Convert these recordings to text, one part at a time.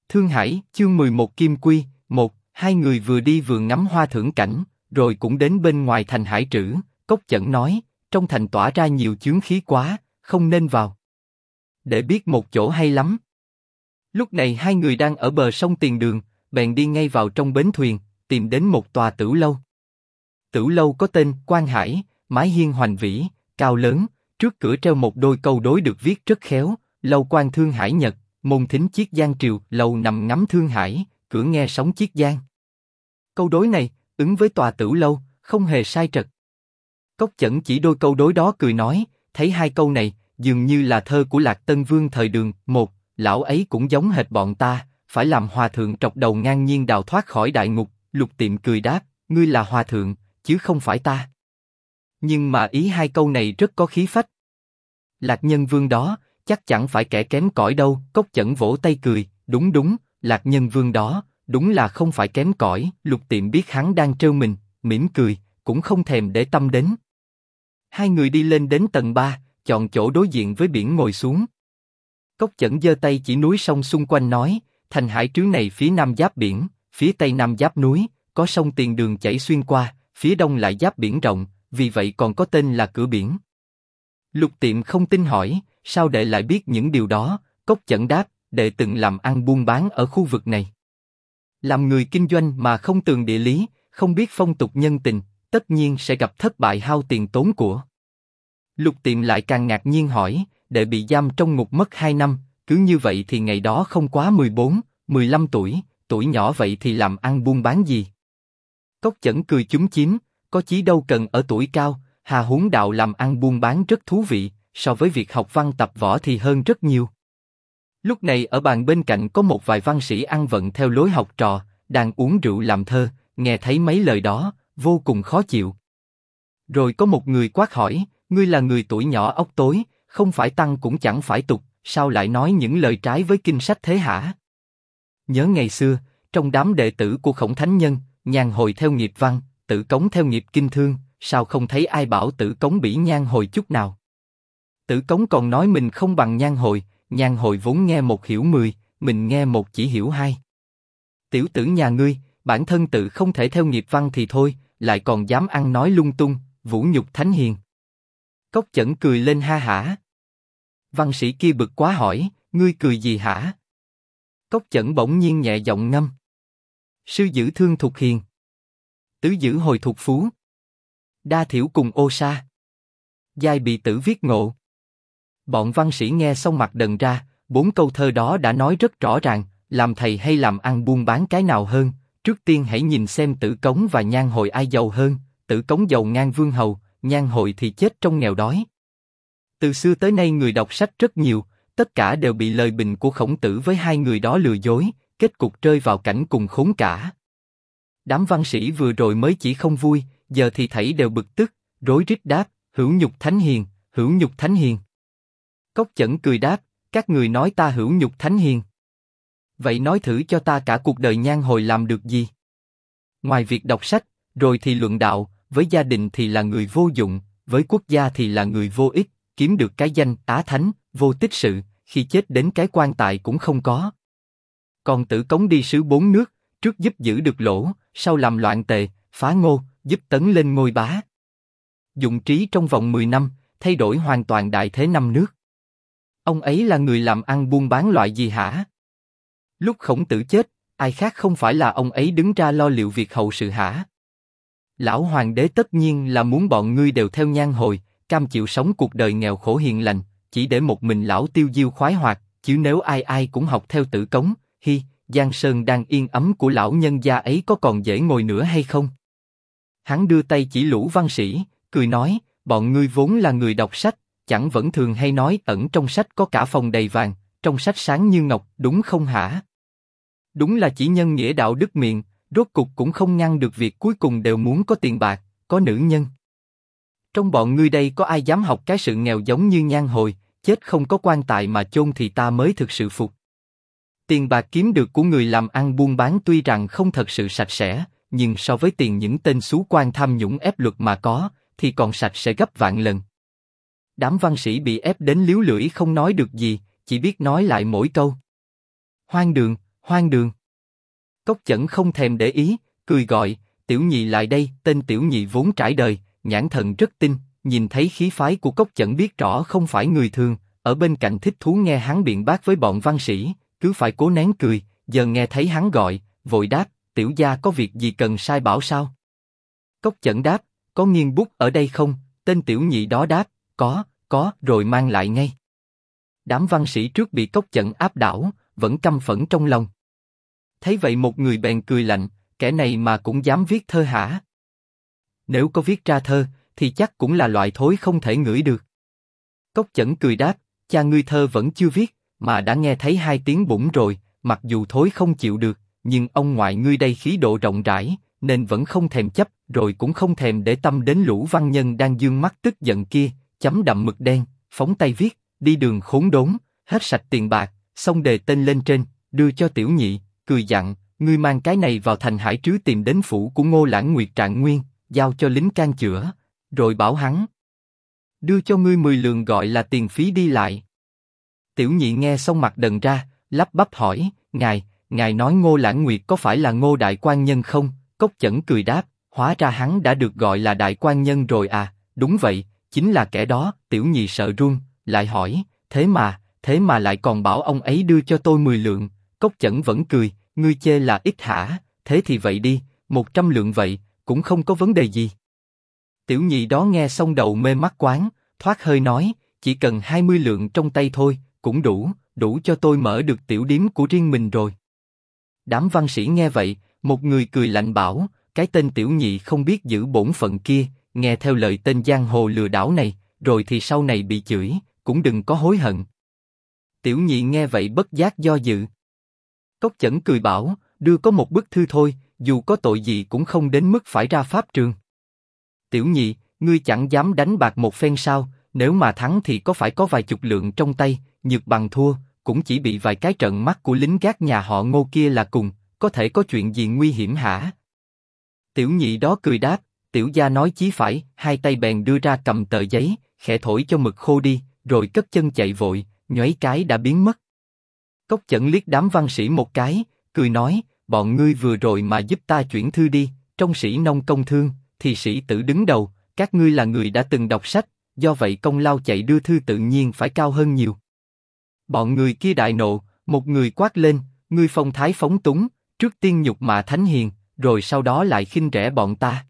Thương Hải, chương 11 Kim Quy, 1, hai người vừa đi vừa ngắm hoa thưởng cảnh, rồi cũng đến bên ngoài thành Hải Trữ. Cốc Chẩn nói, trong thành tỏa ra nhiều chướng khí quá, không nên vào. Để biết một chỗ hay lắm. Lúc này hai người đang ở bờ sông Tiền Đường, bèn đi ngay vào trong bến thuyền, tìm đến một tòa tửu lâu. Tửu lâu có tên Quan Hải, mái hiên hoành vĩ, cao lớn, trước cửa treo một đôi câu đối được viết rất khéo, lâu quan Thương Hải Nhật, môn thính chiết giang triều, lầu nằm ngắm Thương Hải, cửa nghe sóng chiết giang. Câu đối này, ứng với tòa tửu lâu, không hề sai trật. Cốc Chẩn chỉ đôi câu đối đó cười nói, thấy hai câu này, dường như là thơ của Lạc Tân Vương thời Đường. Một, lão ấy cũng giống hệt bọn ta, phải làm hòa thượng trọc đầu ngang nhiên đào thoát khỏi đại ngục. Lục Tiệm cười đáp, ngươi là hòa thượng, chứ không phải ta. Nhưng mà ý hai câu này rất có khí phách. Lạc Nhân Vương đó, chắc chẳng phải kẻ kém cỏi đâu. Cốc Chẩn vỗ tay cười, đúng đúng, Lạc Nhân Vương đó, đúng là không phải kém cỏi. Lục Tiệm biết hắn đang trêu mình, mỉm cười, cũng không thèm để tâm đến. Hai người đi lên đến tầng 3, chọn chỗ đối diện với biển ngồi xuống. Cốc Chẩn giơ tay chỉ núi sông xung quanh nói, thành Hải Trứ này phía nam giáp biển, phía tây nam giáp núi, có sông Tiền Đường chảy xuyên qua, phía đông lại giáp biển rộng, vì vậy còn có tên là cửa biển. Lục Tiệm không tin hỏi, sao đệ lại biết những điều đó? Cốc Chẩn đáp, đệ từng làm ăn buôn bán ở khu vực này. Làm người kinh doanh mà không tường địa lý, không biết phong tục nhân tình, tất nhiên sẽ gặp thất bại hao tiền tốn của. Lục Tiệm lại càng ngạc nhiên hỏi, đệ bị giam trong ngục mất 2 năm, cứ như vậy thì ngày đó không quá 14, 15 tuổi, tuổi nhỏ vậy thì làm ăn buôn bán gì? Cốc Chẩn cười chúm chím, có chí đâu cần ở tuổi cao, hà huống đạo làm ăn buôn bán rất thú vị, so với việc học văn tập võ thì hơn rất nhiều. Lúc này ở bàn bên cạnh có một vài văn sĩ ăn vận theo lối học trò, đang uống rượu làm thơ, nghe thấy mấy lời đó, vô cùng khó chịu. Rồi có một người quát hỏi, ngươi là người tuổi nhỏ óc tối, không phải tăng cũng chẳng phải tục, sao lại nói những lời trái với kinh sách thế hả? Nhớ ngày xưa, trong đám đệ tử của Khổng Thánh Nhân, Nhan Hồi theo nghiệp văn, Tử Cống theo nghiệp kinh thương, sao không thấy ai bảo Tử Cống bỉ Nhan Hồi chút nào? Tử Cống còn nói mình không bằng Nhan Hồi vốn nghe một hiểu 10, mình nghe một chỉ hiểu 2. Tiểu tử nhà ngươi, bản thân tự không thể theo nghiệp văn thì thôi, lại còn dám ăn nói lung tung, vũ nhục thánh hiền. Cốc Chẩn cười lên ha hả. Văn sĩ kia bực quá hỏi, ngươi cười gì hả? Cốc Chẩn bỗng nhiên nhẹ giọng ngâm. Sư giữ thương thục hiền, tứ giữ hồi thục phú, đa thiểu cùng ô sa, giai bị tử viết ngộ. Bọn văn sĩ nghe xong mặt đần ra, 4 câu thơ đó đã nói rất rõ ràng, làm thầy hay làm ăn buôn bán cái nào hơn, trước tiên hãy nhìn xem Tử Cống và Nhan Hồi ai giàu hơn. Tử Cống giàu ngang vương hầu, Nhan Hồi thì chết trong nghèo đói. Từ xưa tới nay người đọc sách rất nhiều, tất cả đều bị lời bình của Khổng Tử với hai người đó lừa dối, kết cục rơi vào cảnh cùng khốn cả. Đám văn sĩ vừa rồi mới chỉ không vui, giờ thì thảy đều bực tức, rối rít đáp, hữu nhục thánh hiền, hữu nhục thánh hiền. Cốc Chẩn cười đáp, các người nói ta hữu nhục thánh hiền. Vậy nói thử cho ta cả cuộc đời Nhan Hồi làm được gì? Ngoài việc đọc sách, rồi thì luận đạo, với gia đình thì là người vô dụng, với quốc gia thì là người vô ích, kiếm được cái danh Á Thánh, vô tích sự, khi chết đến cái quan tài cũng không có. Còn Tử Cống đi sứ 4 nước, trước giúp giữ được lỗ, sau làm loạn tề, phá Ngô, giúp tấn lên ngôi bá. Dụng trí trong vòng 10 năm, thay đổi hoàn toàn đại thế 5 nước. Ông ấy là người làm ăn buôn bán loại gì hả? Lúc Khổng Tử chết, ai khác không phải là ông ấy đứng ra lo liệu việc hậu sự hả? Lão hoàng đế tất nhiên là muốn bọn ngươi đều theo Nhan Hồi, cam chịu sống cuộc đời nghèo khổ hiền lành, chỉ để một mình lão tiêu diêu khoái hoạt, chứ nếu ai ai cũng học theo Tử Cống, Giang Sơn đang yên ấm của lão nhân gia ấy có còn dễ ngồi nữa hay không? Hắn đưa tay chỉ lũ văn sĩ, cười nói, bọn ngươi vốn là người đọc sách, chẳng vẫn thường hay nói ẩn trong sách có cả phòng đầy vàng, trong sách sáng như ngọc, đúng không hả? Đúng là chỉ nhân nghĩa đạo đức miệng, rốt cục cũng không ngăn được việc cuối cùng đều muốn có tiền bạc, có nữ nhân. Trong bọn ngươi đây có ai dám học cái sự nghèo giống như Nhan Hồi, chết không có quan tài mà chôn thì ta mới thực sự phục. Tiền bạc kiếm được của người làm ăn buôn bán tuy rằng không thật sự sạch sẽ, nhưng so với tiền những tên xú quan tham nhũng ép luật mà có, thì còn sạch sẽ gấp vạn lần. Đám văn sĩ bị ép đến líu lưỡi không nói được gì, chỉ biết nói lại mỗi câu. Hoang đường, hoang đường. Cốc Chẩn không thèm để ý, cười gọi, Tiểu Nhị lại đây. Tên Tiểu Nhị vốn trải đời, nhãn thần rất tinh, nhìn thấy khí phái của Cốc Chẩn biết rõ không phải người thường, ở bên cạnh thích thú nghe hắn biện bác với bọn văn sĩ, cứ phải cố nén cười, giờ nghe thấy hắn gọi, vội đáp, tiểu gia có việc gì cần sai bảo sao? Cốc Chẩn đáp, có nghiêng bút ở đây không? Tên Tiểu Nhị đó đáp, có, rồi mang lại ngay. Đám văn sĩ trước bị Cốc Chẩn áp đảo, vẫn căm phẫn trong lòng. Thấy vậy một người bèn cười lạnh, kẻ này mà cũng dám viết thơ hả? Nếu có viết ra thơ, thì chắc cũng là loại thối không thể ngửi được. Cốc Chẩn cười đáp, cha ngươi thơ vẫn chưa viết, mà đã nghe thấy 2 tiếng bủng rồi, mặc dù thối không chịu được, nhưng ông ngoại ngươi đây khí độ rộng rãi, nên vẫn không thèm chấp, rồi cũng không thèm để tâm đến lũ văn nhân đang dương mắt tức giận kia, chấm đậm mực đen, phóng tay viết, đi đường khốn đốn, hết sạch tiền bạc, xong đề tên lên trên, đưa cho Tiểu Nhị, cười dặn, ngươi mang cái này vào thành Hải Trứ tìm đến phủ của Ngô Lãng Nguyệt Trạng Nguyên, giao cho lính can chữa, rồi bảo hắn đưa cho ngươi 10 lượng gọi là tiền phí đi lại. Tiểu Nhị nghe xong mặt đần ra, lắp bắp hỏi, ngài nói Ngô Lãng Nguyệt có phải là Ngô đại quan nhân không? Cốc Chẩn cười đáp, hóa ra hắn đã được gọi là đại quan nhân rồi à? Đúng vậy, chính là kẻ đó. Tiểu Nhị sợ run, lại hỏi, thế mà lại còn bảo ông ấy đưa cho tôi 10 lượng. Cốc Chẩn vẫn cười, ngươi chê là ít hả? Thế thì vậy đi, 100 lượng vậy, cũng không có vấn đề gì. Tiểu Nhị đó nghe xong đầu mê mắt quáng, thoát hơi nói, chỉ cần 20 lượng trong tay thôi, cũng đủ cho tôi mở được tiểu điếm của riêng mình rồi. Đám văn sĩ nghe vậy, một người cười lạnh bảo, cái tên Tiểu Nhị không biết giữ bổn phận kia, nghe theo lời tên giang hồ lừa đảo này, rồi thì sau này bị chửi, cũng đừng có hối hận. Tiểu Nhị nghe vậy bất giác do dự. Cốc Chẩn cười bảo, đưa có một bức thư thôi, dù có tội gì cũng không đến mức phải ra pháp trường. Tiểu Nhị, ngươi chẳng dám đánh bạc một phen sao? Nếu mà thắng thì có phải có vài chục lượng trong tay, nhược bằng thua, cũng chỉ bị vài cái trận mắt của lính gác nhà họ Ngô kia là cùng, có thể có chuyện gì nguy hiểm hả? Tiểu Nhị đó cười đáp, tiểu gia nói chí phải, 2 tay bèn đưa ra cầm tờ giấy, khẽ thổi cho mực khô đi, rồi cất chân chạy vội, nhoáy cái đã biến mất. Cốc Chẩn liếc đám văn sĩ một cái, cười nói, bọn ngươi vừa rồi mà giúp ta chuyển thư đi, trong sĩ nông công thương, thì sĩ tử đứng đầu, các ngươi là người đã từng đọc sách, do vậy công lao chạy đưa thư tự nhiên phải cao hơn nhiều. Bọn người kia đại nộ, một người quát lên, ngươi phong thái phóng túng, trước tiên nhục mạ thánh hiền, rồi sau đó lại khinh rẻ bọn ta.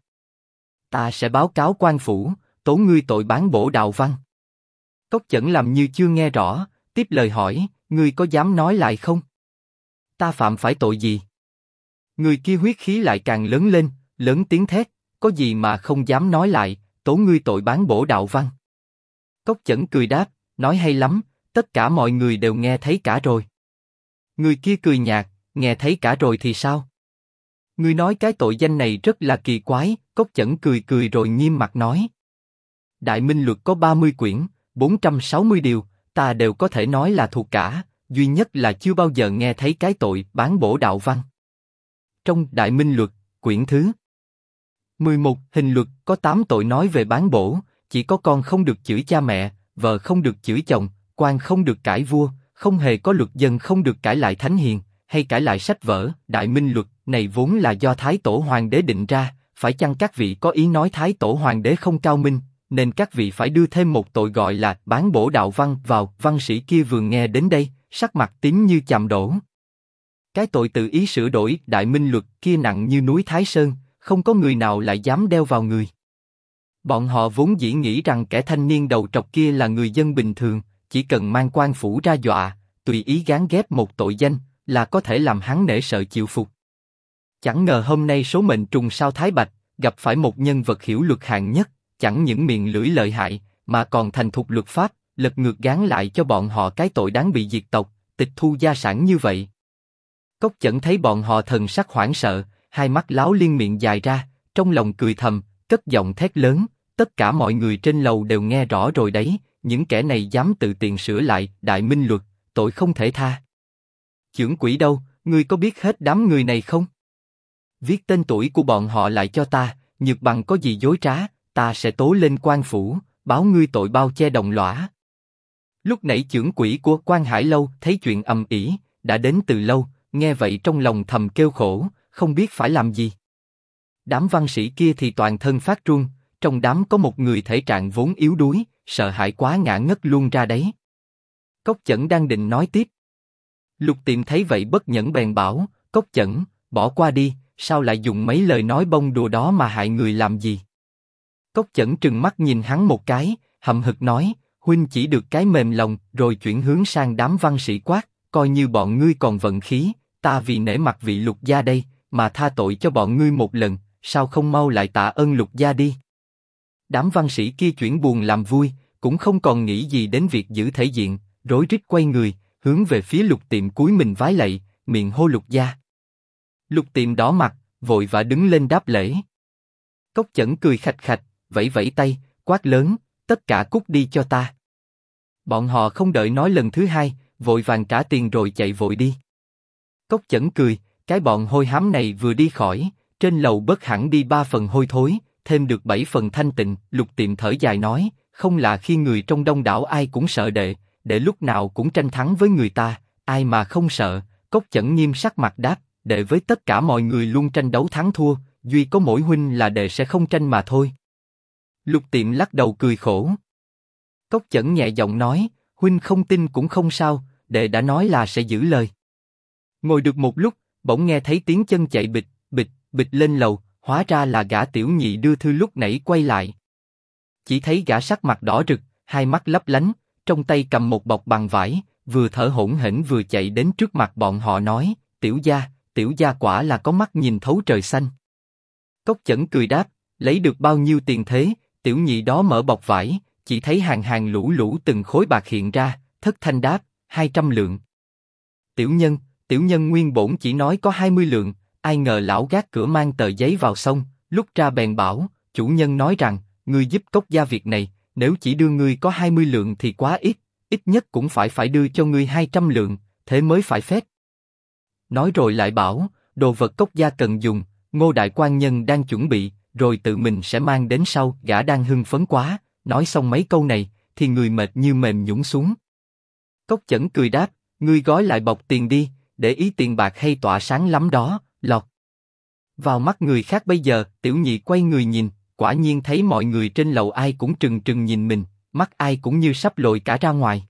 Ta sẽ báo cáo quan phủ, tố ngươi tội bán bổ đạo văn. Cốc Chẩn làm như chưa nghe rõ, tiếp lời hỏi, ngươi có dám nói lại không? Ta phạm phải tội gì? Người kia huyết khí lại càng lớn lên, lớn tiếng thét, có gì mà không dám nói lại, tố ngươi tội bán bổ đạo văn. Cốc Chẩn cười đáp, nói hay lắm, tất cả mọi người đều nghe thấy cả rồi. Người kia cười nhạt, nghe thấy cả rồi thì sao? Ngươi nói cái tội danh này rất là kỳ quái. Cốc Chẩn cười rồi nghiêm mặt nói. Đại Minh Luật có 30 quyển, 460 điều, ta đều có thể nói là thuộc cả, duy nhất là chưa bao giờ nghe thấy cái tội bán bổ đạo văn. Trong Đại Minh Luật, quyển thứ 11, hình luật có 8 tội nói về bán bổ, chỉ có con không được chửi cha mẹ, vợ không được chửi chồng, quan không được cãi vua, không hề có luật dân không được cãi lại thánh hiền, hay cãi lại sách vở. Đại Minh Luật này vốn là do Thái Tổ Hoàng đế định ra, phải chăng các vị có ý nói Thái Tổ Hoàng đế không cao minh, nên các vị phải đưa thêm một tội gọi là bán bổ đạo văn vào? Văn sĩ kia vừa nghe đến đây, sắc mặt tím như chàm đổ. Cái tội tự ý sửa đổi Đại Minh Luật kia nặng như núi Thái Sơn, không có người nào lại dám đeo vào người. Bọn họ vốn dĩ nghĩ rằng kẻ thanh niên đầu trọc kia là người dân bình thường, chỉ cần mang quan phủ ra dọa, tùy ý gán ghép một tội danh, là có thể làm hắn nể sợ chịu phục. Chẳng ngờ hôm nay số mệnh trùng sao Thái Bạch, gặp phải một nhân vật hiểu luật hạng nhất, chẳng những miệng lưỡi lợi hại, mà còn thành thục luật pháp, lật ngược gán lại cho bọn họ cái tội đáng bị diệt tộc, tịch thu gia sản như vậy. Cốc Chẩn thấy bọn họ thần sắc hoảng sợ, hai mắt láo liên miệng dài ra, trong lòng cười thầm, cất giọng thét lớn, tất cả mọi người trên lầu đều nghe rõ rồi đấy, những kẻ này dám tự tiện sửa lại Đại Minh Luật, tội không thể tha. Chưởng quỹ đâu, ngươi có biết hết đám người này không? Viết tên tuổi của bọn họ lại cho ta, nhược bằng có gì dối trá, ta sẽ tố lên quan phủ, báo ngươi tội bao che đồng lõa. Lúc nãy chưởng quỹ của Quan Hải Lâu thấy chuyện ầm ĩ, đã đến từ lâu, nghe vậy trong lòng thầm kêu khổ, không biết phải làm gì. Đám văn sĩ kia thì toàn thân phát run, trong đám có một người thể trạng vốn yếu đuối, sợ hãi quá ngã ngất luôn ra đấy. Cốc Chẩn đang định nói tiếp. Lục Tiệm thấy vậy bất nhẫn bèn bảo, Cốc Chẩn, bỏ qua đi, sao lại dùng mấy lời nói bông đùa đó mà hại người làm gì? Cốc Chẩn trừng mắt nhìn hắn một cái, hậm hực nói, huynh chỉ được cái mềm lòng, rồi chuyển hướng sang đám văn sĩ quát, coi như bọn ngươi còn vận khí, ta vì nể mặt vị Lục gia đây, mà tha tội cho bọn ngươi một lần, sao không mau lại tạ ơn Lục gia đi? Đám văn sĩ kia chuyển buồn làm vui, cũng không còn nghĩ gì đến việc giữ thể diện, rối rít quay người, hướng về phía Lục Tiệm cúi mình vái lạy, miệng hô Lục gia. Lục Tiệm đỏ mặt, vội vã đứng lên đáp lễ. Cốc Chẩn cười khạch khạch, vẫy vẫy tay, quát lớn, tất cả cút đi cho ta. Bọn họ không đợi nói lần thứ hai, vội vàng trả tiền rồi chạy vội đi. Cốc Chẩn cười, cái bọn hôi hám này vừa đi khỏi, trên lầu bớt hẳn đi 3 phần hôi thối, thêm được 7 phần thanh tịnh. Lục Tiệm thở dài nói, không là khi người trong đông đảo ai cũng sợ đệ lúc nào cũng tranh thắng với người ta, ai mà không sợ. Cốc Chẩn nghiêm sắc mặt đáp, đệ với tất cả mọi người luôn tranh đấu thắng thua, duy có mỗi huynh là đệ sẽ không tranh mà thôi. Lục Tiệm lắc đầu cười khổ. Cốc Chẩn nhẹ giọng nói, huynh không tin cũng không sao, đệ đã nói là sẽ giữ lời. Ngồi được một lúc, bỗng nghe thấy tiếng chân chạy bịch, bịch, bịch lên lầu, hóa ra là gã tiểu nhị đưa thư lúc nãy quay lại. Chỉ thấy gã sắc mặt đỏ rực, hai mắt lấp lánh, trong tay cầm một bọc bằng vải, vừa thở hổn hển vừa chạy đến trước mặt bọn họ nói, tiểu gia quả là có mắt nhìn thấu trời xanh. Cốc Chẩn cười đáp, lấy được bao nhiêu tiền thế? Tiểu nhị đó mở bọc vải, chỉ thấy hàng hàng lũ lũ từng khối bạc hiện ra, thất thanh đáp, 200 lượng. Tiểu nhân nguyên bổn chỉ nói có 20 lượng, ai ngờ lão gác cửa mang tờ giấy vào xong, lúc ra bèn bảo, chủ nhân nói rằng, ngươi giúp Cốc gia việc này, nếu chỉ đưa ngươi có 20 lượng thì quá ít, ít nhất cũng phải đưa cho ngươi 200 lượng, thế mới phải phép. Nói rồi lại bảo, đồ vật Cốc gia cần dùng, Ngô đại quan nhân đang chuẩn bị, rồi tự mình sẽ mang đến sau. Gã đang hưng phấn quá, nói xong mấy câu này, thì người mệt như mềm nhũn xuống. Cốc Chẩn cười đáp, ngươi gói lại bọc tiền đi, để ý tiền bạc hay tỏa sáng lắm đó. Lọt vào mắt người khác bây giờ. Tiểu nhị quay người nhìn, quả nhiên thấy mọi người trên lầu ai cũng trừng trừng nhìn mình, mắt ai cũng như sắp lồi cả ra ngoài.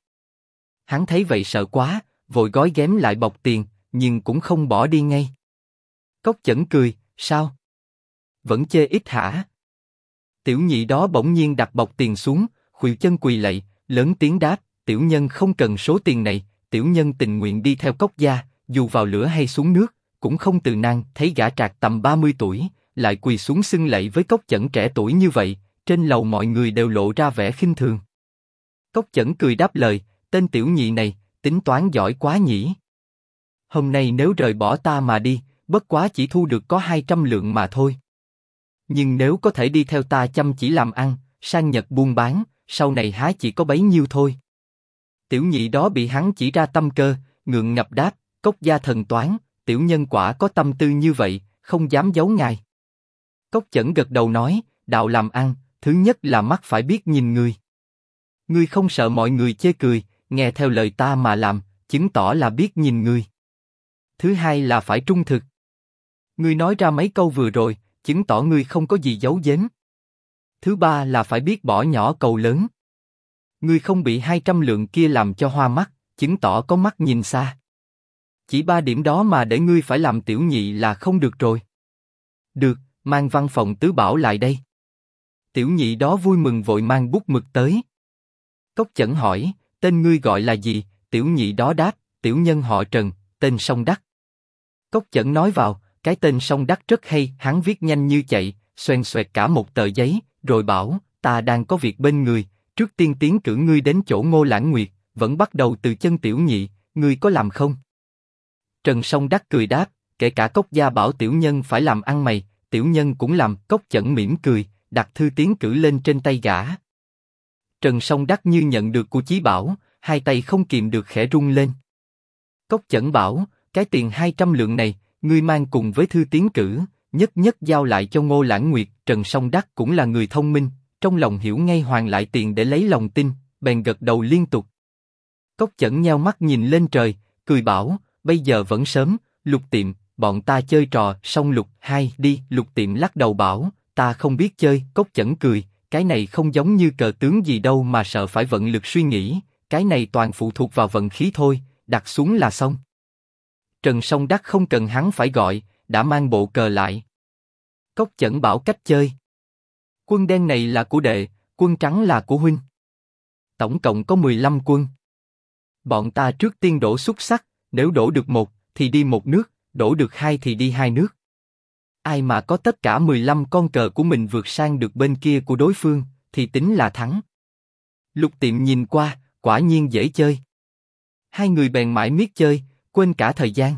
Hắn thấy vậy sợ quá, vội gói ghém lại bọc tiền, nhưng cũng không bỏ đi ngay. Cốc Chẩn cười, sao? Vẫn chê ít hả? Tiểu nhị đó bỗng nhiên đặt bọc tiền xuống, khuỵu chân quỳ lạy, lớn tiếng đáp, tiểu nhân không cần số tiền này, tiểu nhân tình nguyện đi theo Cốc gia, dù vào lửa hay xuống nước, cũng không từ nan. Thấy gã trạc tầm 30 tuổi, lại quỳ xuống xưng lạy với Cốc Chẩn trẻ tuổi như vậy, trên lầu mọi người đều lộ ra vẻ khinh thường. Cốc Chẩn cười đáp lời, tên tiểu nhị này, tính toán giỏi quá nhỉ. Hôm nay nếu rời bỏ ta mà đi, bất quá chỉ thu được có 200 lượng mà thôi. Nhưng nếu có thể đi theo ta chăm chỉ làm ăn, sang Nhật buôn bán, sau này há chỉ có bấy nhiêu thôi. Tiểu nhị đó bị hắn chỉ ra tâm cơ, ngượng ngập đáp, Cốc gia thần toán, tiểu nhân quả có tâm tư như vậy, không dám giấu ngài. Cốc Chẩn gật đầu nói, đạo làm ăn, thứ nhất là mắt phải biết nhìn người. Ngươi không sợ mọi người chê cười, nghe theo lời ta mà làm, chứng tỏ là biết nhìn người. Thứ hai là phải trung thực. Ngươi nói ra mấy câu vừa rồi, chứng tỏ ngươi không có gì giấu giếm. Thứ ba là phải biết bỏ nhỏ cầu lớn. Ngươi không bị 200 lượng kia làm cho hoa mắt, chứng tỏ có mắt nhìn xa. Chỉ 3 điểm đó mà để ngươi phải làm tiểu nhị là không được rồi. Được, mang văn phòng tứ bảo lại đây. Tiểu nhị đó vui mừng vội mang bút mực tới. Cốc Chẩn hỏi, tên ngươi gọi là gì? Tiểu nhị đó đáp, tiểu nhân họ Trần, tên Song Đắc. Cốc Chẩn nói vào, cái tên Song Đắc rất hay. Hắn viết nhanh như chạy, xoèn xoẹt cả một tờ giấy, rồi bảo, ta đang có việc bên người, trước tiên tiến cử ngươi đến chỗ Ngô Lãng Nguyệt, vẫn bắt đầu từ chân tiểu nhị, ngươi có làm không? Trần Song Đắc cười đáp, kể cả Cốc gia bảo tiểu nhân phải làm ăn mày, tiểu nhân cũng làm. Cốc Chẩn mỉm cười, đặt thư tiến cử lên trên tay gã. Trần Song Đắc như nhận được của chí bảo, hai tay không kìm được khẽ rung lên. Cốc Chẩn bảo, cái tiền 200 lượng này, ngươi mang cùng với thư tiến cử, nhất nhất giao lại cho Ngô Lãng Nguyệt. Trần Song Đắc cũng là người thông minh, trong lòng hiểu ngay hoàn lại tiền để lấy lòng tin, bèn gật đầu liên tục. Cốc Chẩn nheo mắt nhìn lên trời, cười bảo, bây giờ vẫn sớm, Lục Tiệm, bọn ta chơi trò song lục hai đi. Lục Tiệm lắc đầu bảo, ta không biết chơi. Cốc Chẩn cười, cái này không giống như cờ tướng gì đâu mà sợ phải vận lực suy nghĩ, cái này toàn phụ thuộc vào vận khí thôi, đặt xuống là xong. Trần Song Đắc không cần hắn phải gọi, đã mang bộ cờ lại. Cốc Chẩn bảo cách chơi. Quân đen này là của đệ, quân trắng là của huynh. Tổng cộng có 15 quân. Bọn ta trước tiên đổ xúc xắc, nếu đổ được 1 thì đi một nước, đổ được 2 thì đi 2 nước. Ai mà có tất cả 15 con cờ của mình vượt sang được bên kia của đối phương, thì tính là thắng. Lục Tiệm nhìn qua, quả nhiên dễ chơi. Hai người bèn mãi miết chơi, quên cả thời gian.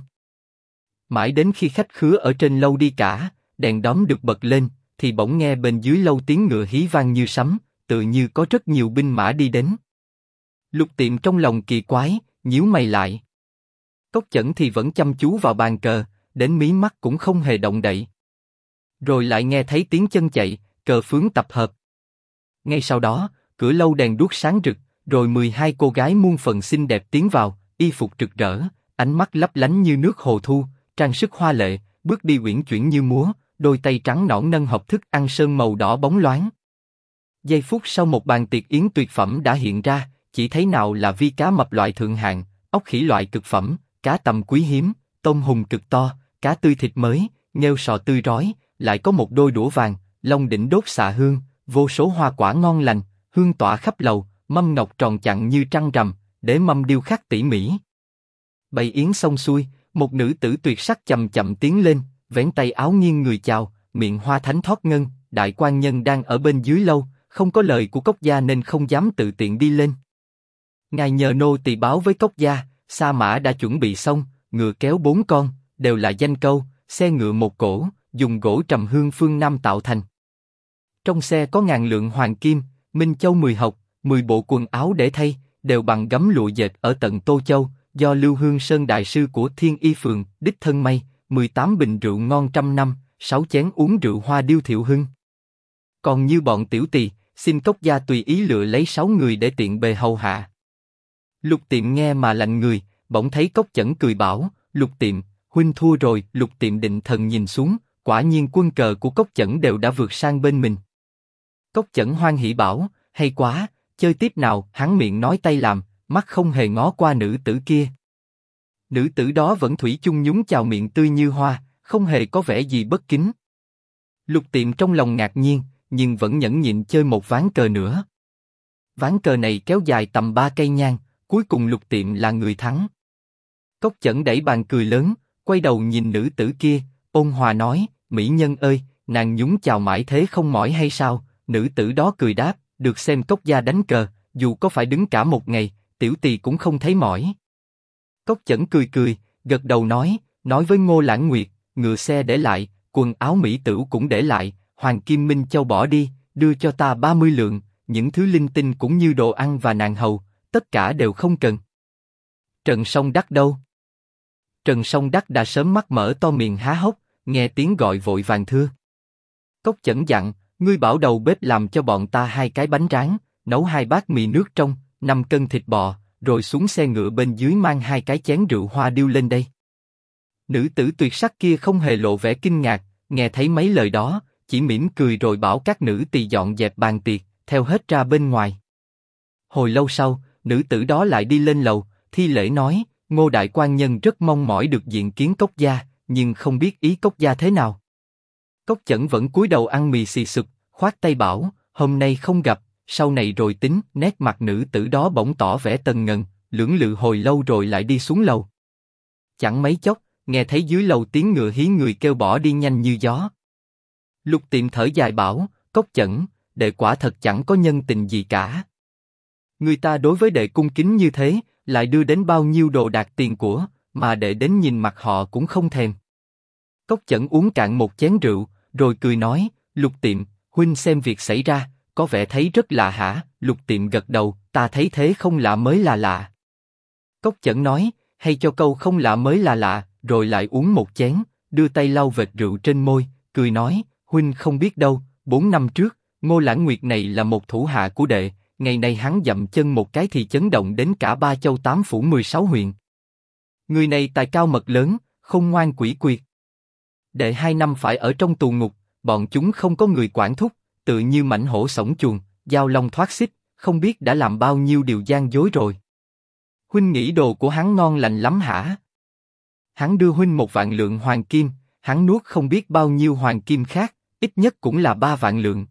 Mãi đến khi khách khứa ở trên lâu đi cả, đèn đóm được bật lên, thì bỗng nghe bên dưới lâu tiếng ngựa hí vang như sấm, tự như có rất nhiều binh mã đi đến. Lục Tiệm trong lòng kỳ quái, nhíu mày lại. Cốc Chẩn thì vẫn chăm chú vào bàn cờ, đến mí mắt cũng không hề động đậy. Rồi lại nghe thấy tiếng chân chạy, cờ phướng tập hợp. Ngay sau đó, cửa lâu đèn đuốc sáng rực, rồi 12 cô gái muôn phần xinh đẹp tiến vào, y phục rực rỡ, ánh mắt lấp lánh như nước hồ thu, trang sức hoa lệ, bước đi uyển chuyển như múa, đôi tay trắng nõn nâng hộp thức ăn sơn màu đỏ bóng loáng. Giây phút sau một bàn tiệc yến tuyệt phẩm đã hiện ra, chỉ thấy nào là vi cá mập loại thượng hạng, ốc khỉ loại cực phẩm, cá tầm quý hiếm, tôm hùm cực to, cá tươi thịt mới, nghêu sò tươi rói, lại có một đôi đũa vàng, long đỉnh đốt xạ hương, vô số hoa quả ngon lành, hương tỏa khắp lầu, mâm ngọc tròn chặn như trăng rằm, đế mâm điêu khắc tỉ mỉ. Bày yến xong xuôi, một nữ tử tuyệt sắc chậm chậm tiến lên, vén tay áo nghiêng người chào, miệng hoa thánh thoát ngân. Đại quan nhân đang ở bên dưới lâu, không có lời của Cốc gia nên không dám tự tiện đi lên. Ngài nhờ nô tỳ báo với Cốc gia, sa mã đã chuẩn bị xong, ngựa kéo 4 con, đều là danh câu, xe ngựa một cỗ, dùng gỗ trầm hương phương Nam tạo thành. Trong xe có 1000 lượng hoàng kim, minh châu 10 hộc, 10 bộ quần áo để thay, đều bằng gấm lụa dệt ở tận Tô Châu, do Lưu Hương Sơn đại sư của Thiên Y Phường đích thân may, 18 bình rượu ngon trăm năm, 6 chén uống rượu hoa điêu thiệu hưng. Còn như bọn tiểu tỳ, xin Cốc gia tùy ý lựa lấy 6 người để tiện bề hầu hạ. Lục Tiệm nghe mà lạnh người, bỗng thấy Cốc Chẩn cười bảo, Lục Tiệm, huynh thua rồi. Lục Tiệm định thần nhìn xuống, quả nhiên quân cờ của Cốc Chẩn đều đã vượt sang bên mình. Cốc Chẩn hoan hỉ bảo, hay quá, chơi tiếp nào. Hắn miệng nói tay làm, mắt không hề ngó qua nữ tử kia. Nữ tử đó vẫn thủy chung nhún chào, miệng tươi như hoa, không hề có vẻ gì bất kính. Lục Tiệm trong lòng ngạc nhiên, nhưng vẫn nhẫn nhịn chơi một ván cờ nữa. Ván cờ này kéo dài tầm 3 cây nhang, cuối cùng Lục Tiệm là người thắng. Cốc Chẩn đẩy bàn cười lớn, quay đầu nhìn nữ tử kia, ôn hòa nói, mỹ nhân ơi, nàng nhún chào mãi thế không mỏi hay sao? Nữ tử đó cười đáp, được xem Cốc gia đánh cờ, dù có phải đứng cả một ngày, tiểu tỳ cũng không thấy mỏi. Cốc Chẩn cười cười, gật đầu nói với Ngô Lãng Nguyệt, ngựa xe để lại, quần áo mỹ tửu cũng để lại, hoàng kim minh châu bỏ đi, đưa cho ta 30 lượng, những thứ linh tinh cũng như đồ ăn và nàng hầu, tất cả đều không cần. Trần Song Đắc đâu? Trần Song Đắc đã sớm mắt mở to miệng há hốc, nghe tiếng gọi vội vàng thưa. Cốc Chẩn dặn, ngươi bảo đầu bếp làm cho bọn ta 2 cái bánh tráng, nấu 2 bát mì nước trong, 5 cân thịt bò, rồi xuống xe ngựa bên dưới mang 2 cái chén rượu hoa điêu lên đây. Nữ tử tuyệt sắc kia không hề lộ vẻ kinh ngạc, nghe thấy mấy lời đó, chỉ mỉm cười rồi bảo các nữ tỳ dọn dẹp bàn tiệc, theo hết ra bên ngoài. Hồi lâu sau, nữ tử đó lại đi lên lầu, thi lễ nói, Ngô đại quan nhân rất mong mỏi được diện kiến Cốc gia, nhưng không biết ý Cốc gia thế nào. Cốc Chẩn vẫn cúi đầu ăn mì xì xụp, khoát tay bảo, hôm nay không gặp, sau này rồi tính. Nét mặt nữ tử đó bỗng tỏ vẻ tần ngần, lưỡng lự hồi lâu rồi lại đi xuống lầu. Chẳng mấy chốc, nghe thấy dưới lầu tiếng ngựa hí, người kêu bỏ đi nhanh như gió. Lục Tiệm thở dài bảo, Cốc Chẩn, đệ quả thật chẳng có nhân tình gì cả. Người ta đối với đệ cung kính như thế, lại đưa đến bao nhiêu đồ đạc tiền của, mà đệ đến nhìn mặt họ cũng không thèm. Cốc Chẩn uống cạn một chén rượu, rồi cười nói, Lục Tiệm, huynh xem việc xảy ra, có vẻ thấy rất lạ hả? Lục Tiệm gật đầu, ta thấy thế không lạ mới là lạ. Cốc Chẩn nói, hay cho câu không lạ mới là lạ, rồi lại uống một chén, đưa tay lau vệt rượu trên môi, cười nói, huynh không biết đâu, 4 năm trước, Ngô Lãng Nguyệt này là một thủ hạ của đệ, ngày nay hắn dậm chân một cái thì chấn động đến cả 3 châu 8 phủ 16 huyện. Người này tài cao mật lớn, khôn ngoan quỷ quyệt. Đệ 2 năm phải ở trong tù ngục, bọn chúng không có người quản thúc, tự như mãnh hổ xổng chuồng, dao long thoát xích, không biết đã làm bao nhiêu điều gian dối rồi. Huynh nghĩ đồ của hắn ngon lành lắm hả? Hắn đưa huynh 1.000.000 hoàng kim, hắn nuốt không biết bao nhiêu hoàng kim khác, ít nhất cũng là 3.000.000.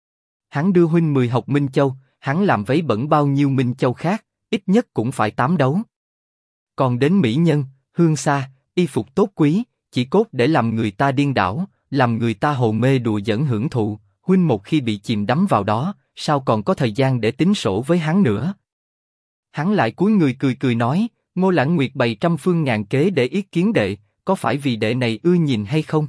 Hắn đưa huynh 10 hộc minh châu, hắn làm vấy bẩn bao nhiêu minh châu khác, ít nhất cũng phải 8 đấu. Còn đến mỹ nhân, hương xa, y phục tốt quý, chỉ cốt để làm người ta điên đảo, làm người ta hồ mê đùa giỡn hưởng thụ, huynh một khi bị chìm đắm vào đó, sao còn có thời gian để tính sổ với hắn nữa? Hắn lại cúi người cười cười nói, Ngô Lãng Nguyệt bày trăm phương ngàn kế để yết kiến đệ, có phải vì đệ này ưa nhìn hay không?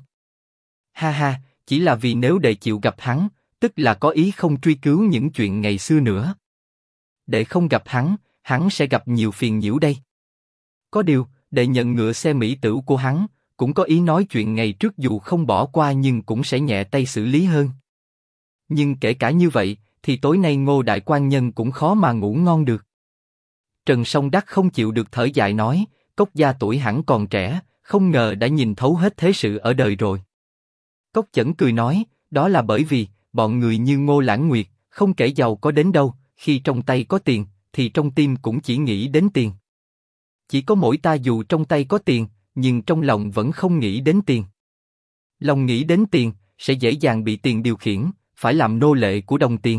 Ha ha, chỉ là vì nếu đệ chịu gặp hắn, tức là có ý không truy cứu những chuyện ngày xưa nữa. Đệ không gặp hắn sẽ gặp nhiều phiền nhiễu đây. Có điều, đệ nhận ngựa xe mỹ tửu của hắn, cũng có ý nói chuyện ngày trước dù không bỏ qua nhưng cũng sẽ nhẹ tay xử lý hơn. Nhưng kể cả như vậy, thì tối nay Ngô đại quan nhân cũng khó mà ngủ ngon được. Trần Song Đắc không chịu được thở dài nói, Cốc gia tuổi hẳn còn trẻ, không ngờ đã nhìn thấu hết thế sự ở đời rồi. Cốc Chẩn cười nói, đó là bởi vì, bọn người như Ngô Lãng Nguyệt, không kể giàu có đến đâu, khi trong tay có tiền, thì trong tim cũng chỉ nghĩ đến tiền. Chỉ có mỗi ta dù trong tay có tiền, nhưng trong lòng vẫn không nghĩ đến tiền. Lòng nghĩ đến tiền, sẽ dễ dàng bị tiền điều khiển, phải làm nô lệ của đồng tiền.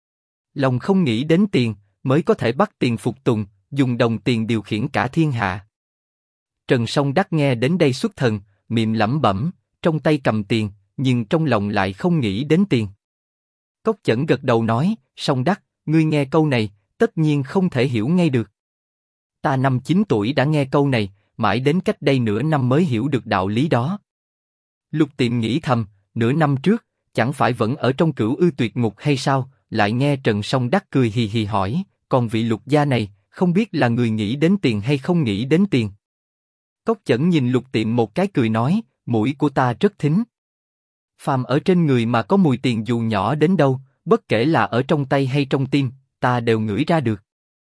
Lòng không nghĩ đến tiền, mới có thể bắt tiền phục tùng, dùng đồng tiền điều khiển cả thiên hạ. Trần Song Đắc nghe đến đây xuất thần, miệng lẩm bẩm, trong tay cầm tiền, nhưng trong lòng lại không nghĩ đến tiền. Cốc Chẩn gật đầu nói, Song Đắc, ngươi nghe câu này, tất nhiên không thể hiểu ngay được. Ta năm 9 tuổi đã nghe câu này, mãi đến cách đây nửa năm mới hiểu được đạo lý đó. Lục Tiệm nghĩ thầm, nửa năm trước, chẳng phải vẫn ở trong Cửu Ư Tuyệt Ngục hay sao? Lại nghe Trần Song Đắc cười hì hì hỏi, còn vị Lục gia này, không biết là người nghĩ đến tiền hay không nghĩ đến tiền? Cốc Chẩn nhìn Lục Tiệm một cái cười nói, mũi của ta rất thính. Phàm ở trên người mà có mùi tiền dù nhỏ đến đâu, bất kể là ở trong tay hay trong tim, ta đều ngửi ra được.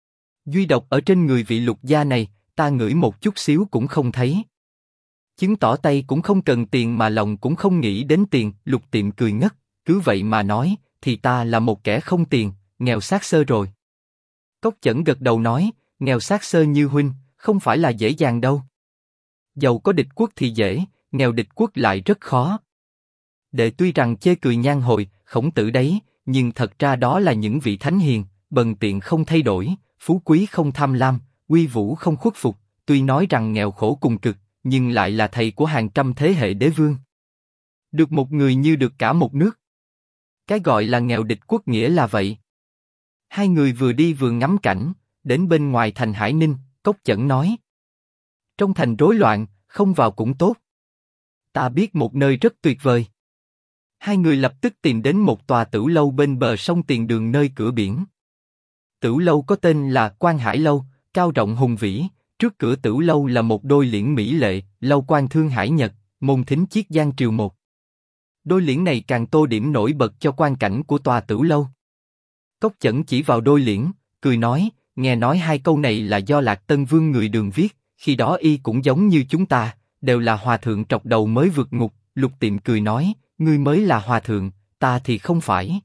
Duy độc ở trên người vị Lục gia này, ta ngửi một chút xíu cũng không thấy. Chứng tỏ tay cũng không cần tiền mà lòng cũng không nghĩ đến tiền. Lục Tiệm cười ngất, cứ vậy mà nói, thì ta là một kẻ không tiền, nghèo xác xơ rồi. Cốc Chẩn gật đầu nói, nghèo xác xơ như huynh, không phải là dễ dàng đâu. Giàu có địch quốc thì dễ, nghèo địch quốc lại rất khó. Đệ tuy rằng chê cười nhan hồi, Khổng Tử đấy, nhưng thật ra đó là những vị thánh hiền, bần tiện không thay đổi, phú quý không tham lam, uy vũ không khuất phục. Tuy nói rằng nghèo khổ cùng cực, nhưng lại là thầy của hàng trăm thế hệ đế vương. Được một người như được cả một nước. Cái gọi là nghèo địch quốc nghĩa là vậy. Hai người vừa đi vừa ngắm cảnh, đến bên ngoài thành Hải Ninh, Cốc Chẩn nói. Trong thành rối loạn, không vào cũng tốt. Ta biết một nơi rất tuyệt vời. Hai người lập tức tìm đến một tòa tửu lâu bên bờ sông Tiền Đường nơi cửa biển. Tửu lâu có tên là Quan Hải Lâu, cao rộng hùng vĩ. Trước cửa tửu lâu là một đôi liễn mỹ lệ, lâu quan thương hải nhật, môn thính chiết giang triều một. Đôi liễn này càng tô điểm nổi bật cho quan cảnh của tòa tửu lâu. Cốc Chẩn chỉ vào đôi liễn, cười nói, nghe nói hai câu này là do Lạc Tân Vương người Đường viết, khi đó y cũng giống như chúng ta, đều là hòa thượng trọc đầu mới vượt ngục. Lục Tiệm cười nói, ngươi mới là hòa thượng, ta thì không phải.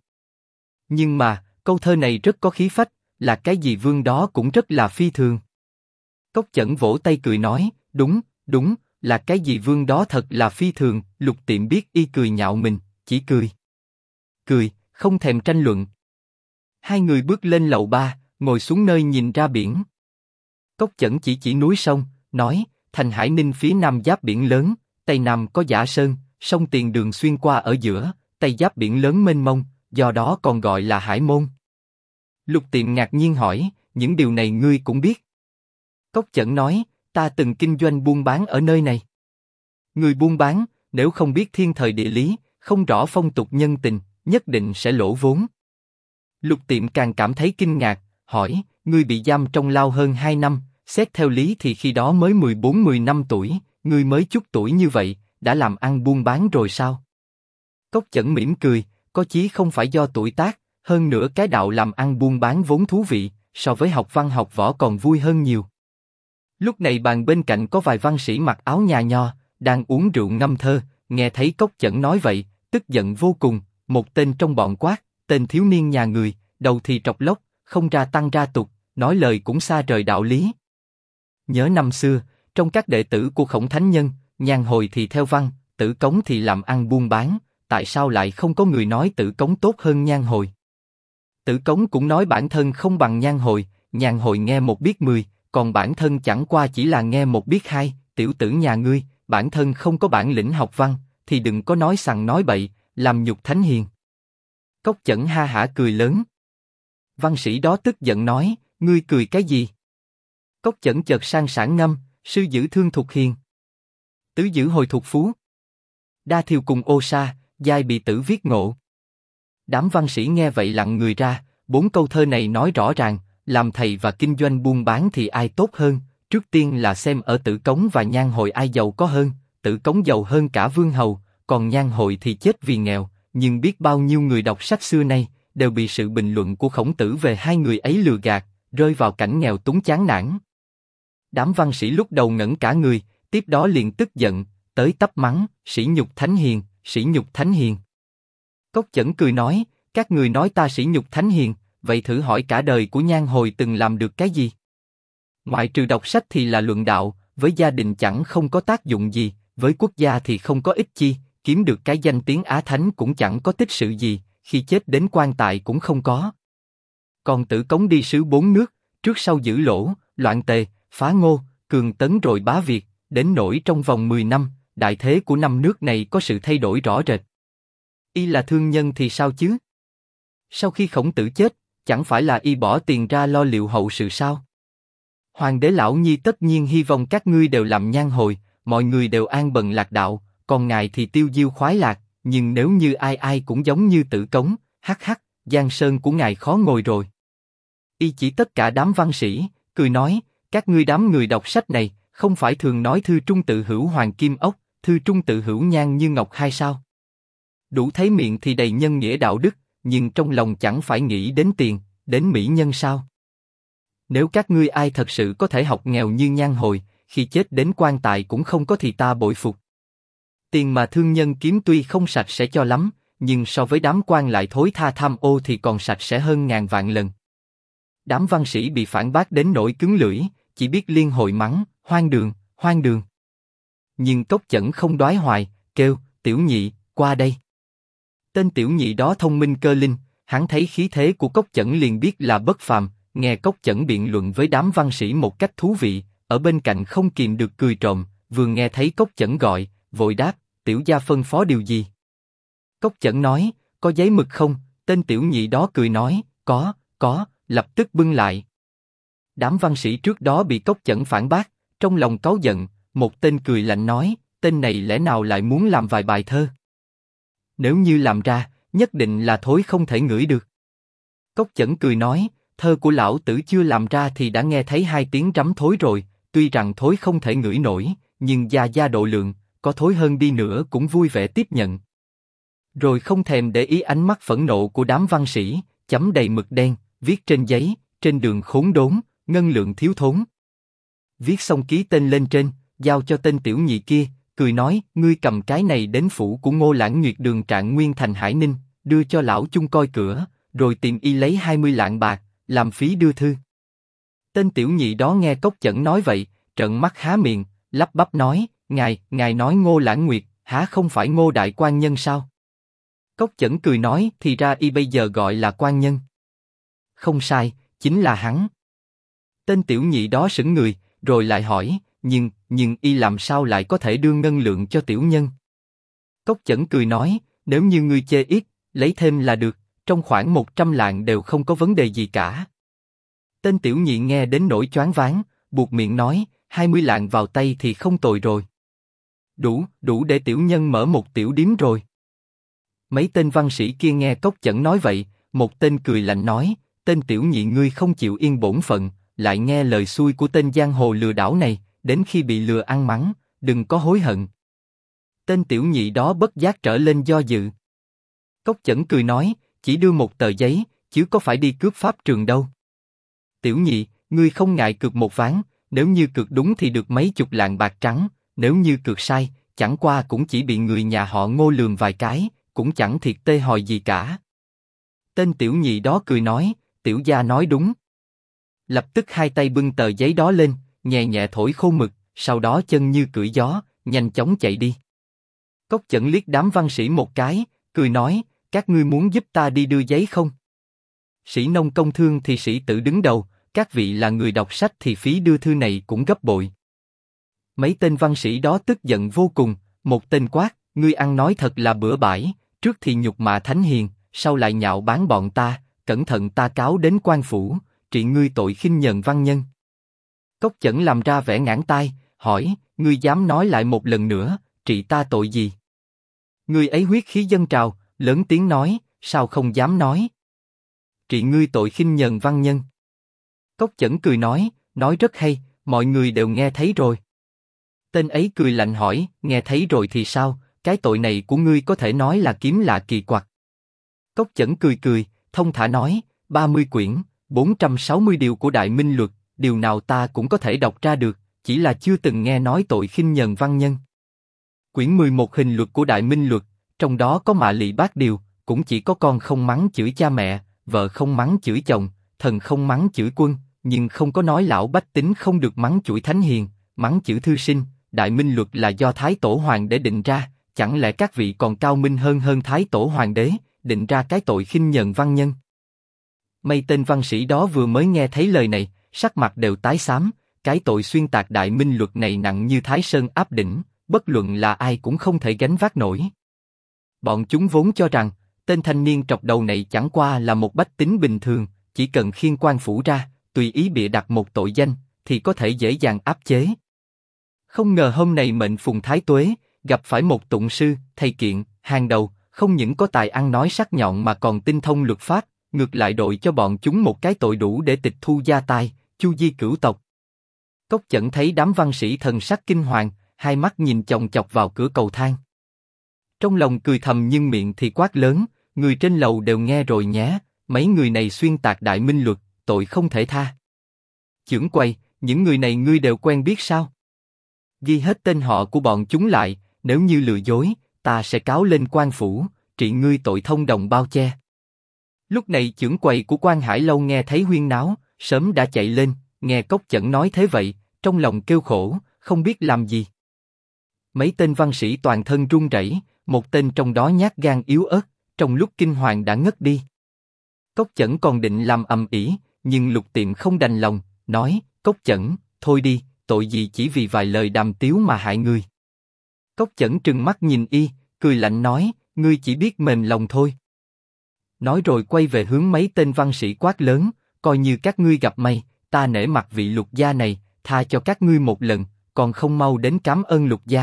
Nhưng mà, câu thơ này rất có khí phách, là cái gì vương đó cũng rất là phi thường. Cốc Chẩn vỗ tay cười nói, đúng, là cái gì vương đó thật là phi thường. Lục Tiệm biết y cười nhạo mình, chỉ cười, không thèm tranh luận. Hai người bước lên lầu 3, ngồi xuống nơi nhìn ra biển. Cốc Chẩn chỉ núi sông, nói, thành Hải Ninh phía nam giáp biển lớn, tây nam có Giả Sơn, sông Tiền Đường xuyên qua ở giữa, tây giáp biển lớn mênh mông, do đó còn gọi là Hải Môn. Lục Tiệm ngạc nhiên hỏi, những điều này ngươi cũng biết? Cốc Chẩn nói, ta từng kinh doanh buôn bán ở nơi này. Người buôn bán, nếu không biết thiên thời địa lý, không rõ phong tục nhân tình, nhất định sẽ lỗ vốn. Lục Tiệm càng cảm thấy kinh ngạc, hỏi, ngươi bị giam trong lao hơn 2 năm, xét theo lý thì khi đó mới 14-15 tuổi, ngươi mới chút tuổi như vậy, đã làm ăn buôn bán rồi sao? Cốc Chẩn mỉm cười, có chí không phải do tuổi tác, hơn nữa cái đạo làm ăn buôn bán vốn thú vị, so với học văn học võ còn vui hơn nhiều. Lúc này bàn bên cạnh có vài văn sĩ mặc áo nhà nho, đang uống rượu ngâm thơ, nghe thấy Cốc Chẩn nói vậy, tức giận vô cùng, một tên trong bọn quát, tên thiếu niên nhà người, đầu thì trọc lóc, không ra tăng ra tục, nói lời cũng xa rời đạo lý. Nhớ năm xưa, trong các đệ tử của Khổng Thánh Nhân, Nhan Hồi thì theo văn, Tử Cống thì làm ăn buôn bán, tại sao lại không có người nói Tử Cống tốt hơn Nhan Hồi? Tử Cống cũng nói bản thân không bằng Nhan Hồi, Nhan Hồi nghe một biết 10, còn bản thân chẳng qua chỉ là nghe một biết 2, tiểu tử nhà ngươi, bản thân không có bản lĩnh học văn, thì đừng có nói sằng nói bậy, làm nhục thánh hiền. Cốc Chẩn ha hả cười lớn. Văn sĩ đó tức giận nói, ngươi cười cái gì? Cốc Chẩn chợt sang sảng ngâm, sư giữ thương thục hiền, tứ giữ hồi thục phú, đa thiều cùng ô sa, giai bị tử viết ngộ. Đám văn sĩ nghe vậy lặng người ra, 4 câu thơ này nói rõ ràng, làm thầy và kinh doanh buôn bán thì ai tốt hơn, trước tiên là xem ở Tử Cống và Nhan Hồi ai giàu có hơn, Tử Cống giàu hơn cả Vương Hầu, còn Nhan Hồi thì chết vì nghèo, nhưng biết bao nhiêu người đọc sách xưa nay, đều bị sự bình luận của Khổng Tử về hai người ấy lừa gạt, rơi vào cảnh nghèo túng chán nản. Đám văn sĩ lúc đầu ngẩn cả người, tiếp đó liền tức giận, tới tấp mắng, sỉ nhục thánh hiền, sỉ nhục thánh hiền. Cốc Chẩn cười nói, các người nói ta sỉ nhục thánh hiền, vậy thử hỏi cả đời của Nhan Hồi từng làm được cái gì? Ngoại trừ đọc sách thì là luận đạo, với gia đình chẳng không có tác dụng gì, với quốc gia thì không có ích chi, kiếm được cái danh tiếng Á Thánh cũng chẳng có tích sự gì, khi chết đến quan tài cũng không có. Còn Tử Cống đi sứ 4 nước, trước sau giữ lỗ, loạn Tề, phá Ngô, cường tấn rồi bá Việt, đến nỗi trong vòng 10 năm, đại thế của 5 nước này có sự thay đổi rõ rệt. Y là thương nhân thì sao chứ? Sau khi Khổng Tử chết, chẳng phải là y bỏ tiền ra lo liệu hậu sự sao? Hoàng đế Lão Nhi tất nhiên hy vọng các ngươi đều làm Nhan Hồi, mọi người đều an bần lạc đạo, còn ngài thì tiêu diêu khoái lạc, nhưng nếu như ai ai cũng giống như Tử Cống, hắc hắc, giang sơn của ngài khó ngồi rồi. Y chỉ tất cả đám văn sĩ, cười nói, các ngươi đám người đọc sách này, không phải thường nói thư trung tự hữu hoàng kim ốc, thư trung tự hữu nhan như ngọc hay sao? Đủ thấy miệng thì đầy nhân nghĩa đạo đức, nhưng trong lòng chẳng phải nghĩ đến tiền, đến mỹ nhân sao? Nếu các ngươi ai thật sự có thể học nghèo như Nhan Hồi, khi chết đến quan tài cũng không có thì ta bội phục. Tiền mà thương nhân kiếm tuy không sạch sẽ cho lắm, nhưng so với đám quan lại thối tha tham ô thì còn sạch sẽ hơn ngàn vạn lần. Đám văn sĩ bị phản bác đến nỗi cứng lưỡi, chỉ biết liên hồi mắng, hoang đường, hoang đường. Nhưng Cốc Chẩn không đoái hoài, kêu, tiểu nhị, qua đây. Tên tiểu nhị đó thông minh cơ linh, hắn thấy khí thế của Cốc Chẩn liền biết là bất phàm, nghe Cốc Chẩn biện luận với đám văn sĩ một cách thú vị, ở bên cạnh không kìm được cười trộm, vừa nghe thấy Cốc Chẩn gọi, vội đáp, tiểu gia phân phó điều gì? Cốc Chẩn nói, có giấy mực không? Tên tiểu nhị đó cười nói, có, lập tức bưng lại. Đám văn sĩ trước đó bị Cốc Chẩn phản bác, trong lòng cáu giận, một tên cười lạnh nói, tên này lẽ nào lại muốn làm vài bài thơ? Nếu như làm ra, nhất định là thối không thể ngửi được. Cốc Chẩn cười nói, thơ của lão tử chưa làm ra thì đã nghe thấy 2 tiếng rắm thối rồi, tuy rằng thối không thể ngửi nổi, nhưng gia gia độ lượng, có thối hơn đi nữa cũng vui vẻ tiếp nhận. Rồi không thèm để ý ánh mắt phẫn nộ của đám văn sĩ, chấm đầy mực đen, viết trên giấy, trên đường khốn đốn, ngân lượng thiếu thốn. Viết xong ký tên lên trên, giao cho tên tiểu nhị kia, cười nói, ngươi cầm cái này đến phủ của Ngô Lãng Nguyệt đường Trạng Nguyên thành Hải Ninh, đưa cho lão chung coi cửa, rồi tìm y lấy 20 lạng bạc, làm phí đưa thư. Tên tiểu nhị đó nghe Cốc Chẩn nói vậy, trợn mắt há miệng, lắp bắp nói, ngài nói Ngô Lãng Nguyệt, há không phải Ngô đại quan nhân sao? Cốc Chẩn cười nói, thì ra y bây giờ gọi là quan nhân. Không sai, chính là hắn. Tên tiểu nhị đó sững người, rồi lại hỏi, nhưng y làm sao lại có thể đưa ngân lượng cho tiểu nhân? Cốc Chẩn cười nói, nếu như ngươi chê ít, lấy thêm là được, trong khoảng 100 lạng đều không có vấn đề gì cả. Tên tiểu nhị nghe đến nỗi choáng váng, buột miệng nói, 20 lạng vào tay thì không tồi rồi. Đủ để tiểu nhân mở một tiểu điếm rồi. Mấy tên văn sĩ kia nghe Cốc Chẩn nói vậy, một tên cười lạnh nói, tên tiểu nhị ngươi không chịu yên bổn phận, lại nghe lời xui của tên giang hồ lừa đảo này, đến khi bị lừa ăn mắng, đừng có hối hận. Tên tiểu nhị đó bất giác trở lên do dự. Cốc Chẩn cười nói, chỉ đưa một tờ giấy, chứ có phải đi cướp pháp trường đâu. Tiểu nhị, ngươi không ngại cược một ván, Nếu như cược đúng thì được mấy chục lạng bạc trắng, nếu như cược sai, chẳng qua cũng chỉ bị người nhà họ Ngô lườm vài cái, cũng chẳng thiệt tê hòi gì cả. Tên tiểu nhị đó cười nói, tiểu gia nói đúng. Lập tức hai tay bưng tờ giấy đó lên, nhẹ nhẹ thổi khô mực, sau đó chân như cưỡi gió, nhanh chóng chạy đi. Cốc Chẩn liếc đám văn sĩ một cái, cười nói, các ngươi muốn giúp ta đi đưa giấy không? Sĩ nông công thương thì sĩ tử đứng đầu, các vị là người đọc sách thì phí đưa thư này cũng gấp bội. Mấy tên văn sĩ đó tức giận vô cùng, một tên quát, ngươi ăn nói thật là bừa bãi, trước thì nhục mạ thánh hiền, sau lại nhạo báng bọn ta, cẩn thận ta cáo đến quan phủ, trị ngươi tội khinh nhờn văn nhân. Cốc Chẩn làm ra vẻ ngãn tai, hỏi, ngươi dám nói lại một lần nữa, trị ta tội gì? Ngươi ấy huyết khí dâng trào, lớn tiếng nói, sao không dám nói? Trị ngươi tội khinh nhờn văn nhân. Cốc Chẩn cười nói rất hay, mọi người đều nghe thấy rồi. Tên ấy cười lạnh hỏi, nghe thấy rồi thì sao, cái tội này của ngươi có thể nói là kiếm lạ kỳ quặc. Cốc Chẩn cười, thông thả nói, 30 quyển, 460 điều của Đại Minh Luật, điều nào ta cũng có thể đọc ra được, chỉ là chưa từng nghe nói tội khinh nhờn văn nhân. Quyển 11 hình luật của Đại Minh Luật, trong đó có mạ lị bát điều, cũng chỉ có con không mắng chửi cha mẹ, vợ không mắng chửi chồng, thần không mắng chửi quân, nhưng không có nói lão bách tính không được mắng chửi thánh hiền, mắng chửi thư sinh. Đại Minh Luật là do Thái Tổ Hoàng đế định ra, chẳng lẽ các vị còn cao minh hơn Thái Tổ Hoàng đế, định ra cái tội khinh nhờn văn nhân? Mấy tên văn sĩ đó vừa mới nghe thấy lời này, sắc mặt đều tái xám, cái tội xuyên tạc Đại Minh Luật này nặng như Thái Sơn áp đỉnh, bất luận là ai cũng không thể gánh vác nổi. Bọn chúng vốn cho rằng, tên thanh niên trọc đầu này chẳng qua là một bách tính bình thường, chỉ cần khiêng quan phủ ra, tùy ý bịa đặt một tội danh, thì có thể dễ dàng áp chế. Không ngờ hôm nay mệnh phùng thái tuế, gặp phải một tụng sư, thầy kiện, hàng đầu, không những có tài ăn nói sắc nhọn mà còn tinh thông luật pháp, ngược lại đội cho bọn chúng một cái tội đủ để tịch thu gia tài, chu di cửu tộc. Cốc Chẩn thấy đám văn sĩ thần sắc kinh hoàng, hai mắt nhìn chòng chọc vào cửa cầu thang. Trong lòng cười thầm nhưng miệng thì quát lớn, người trên lầu đều nghe rồi nhé, mấy người này xuyên tạc Đại Minh Luật, tội không thể tha. Chưởng quầy, những người này ngươi đều quen biết sao? Ghi hết tên họ của bọn chúng lại, nếu như lừa dối, ta sẽ cáo lên quan phủ, trị ngươi tội thông đồng bao che. Lúc này chưởng quầy của Quan Hải Lâu nghe thấy huyên náo, sớm đã chạy lên, nghe Cốc Chẩn nói thế vậy, trong lòng kêu khổ, không biết làm gì. Mấy tên văn sĩ toàn thân run rẩy, một tên trong đó nhát gan yếu ớt, trong lúc kinh hoàng đã ngất đi. Cốc Chẩn còn định làm ầm ĩ, nhưng Lục Tiệm không đành lòng, nói, Cốc Chẩn, thôi đi, tội gì chỉ vì vài lời đàm tiếu mà hại người. Cốc Chẩn trừng mắt nhìn y, cười lạnh nói, ngươi chỉ biết mềm lòng thôi. Nói rồi quay về hướng mấy tên văn sĩ quát lớn, coi như các ngươi gặp may, ta nể mặt vị Lục gia này, tha cho các ngươi một lần, còn không mau đến cảm ơn Lục gia.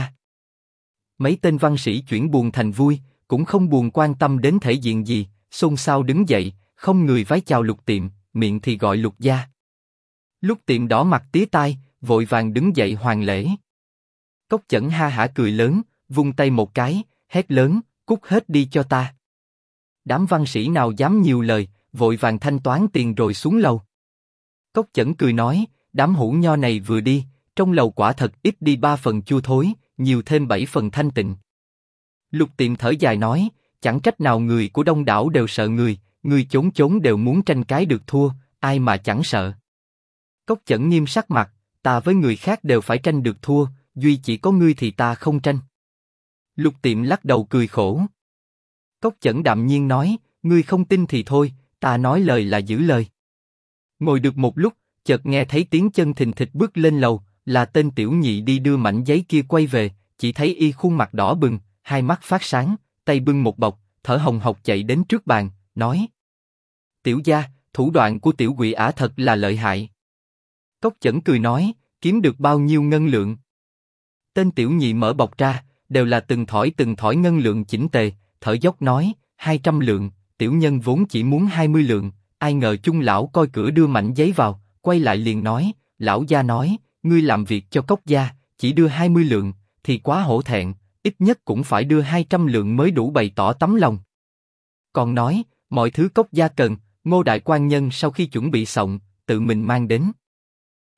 Mấy tên văn sĩ chuyển buồn thành vui, cũng không buồn quan tâm đến thể diện gì, xôn xao đứng dậy, không người vái chào Lục Tiệm, miệng thì gọi Lục gia. Lục Tiệm đỏ mặt tía tai, vội vàng đứng dậy hoàn lễ. Cốc Chẩn ha hả cười lớn, vung tay một cái, hét lớn, cút hết đi cho ta. Đám văn sĩ nào dám nhiều lời, vội vàng thanh toán tiền rồi xuống lầu. Cốc Chẩn cười nói, đám hũ nho này vừa đi, trong lầu quả thật ít đi 3 phần chua thối, nhiều thêm 7 phần thanh tịnh. Lục Tiệm thở dài nói, chẳng trách nào người của đông đảo đều sợ người chốn chốn đều muốn tranh cái được thua, ai mà chẳng sợ. Cốc Chẩn nghiêm sắc mặt, ta với người khác đều phải tranh được thua, duy chỉ có ngươi thì ta không tranh. Lục Tiệm lắc đầu cười khổ. Cốc Chẩn đạm nhiên nói, ngươi không tin thì thôi, ta nói lời là giữ lời. Ngồi được một lúc, chợt nghe thấy tiếng chân thình thịch bước lên lầu, là tên tiểu nhị đi đưa mảnh giấy kia quay về, chỉ thấy y khuôn mặt đỏ bừng, hai mắt phát sáng, tay bưng một bọc, thở hồng hộc chạy đến trước bàn, nói: Tiểu gia, thủ đoạn của tiểu quỷ ả thật là lợi hại. Cốc Chẩn cười nói, kiếm được bao nhiêu ngân lượng? Tên tiểu nhị mở bọc ra, đều là từng thỏi ngân lượng chỉnh tề, thở dốc nói, 200 lượng, tiểu nhân vốn chỉ muốn 20 lượng, ai ngờ chung lão coi cửa đưa mảnh giấy vào, quay lại liền nói, lão gia nói, ngươi làm việc cho Cốc gia, chỉ đưa 20 lượng, thì quá hổ thẹn, ít nhất cũng phải đưa 200 lượng mới đủ bày tỏ tấm lòng. Còn nói, mọi thứ Cốc gia cần, Ngô đại quan nhân sau khi chuẩn bị xong, tự mình mang đến.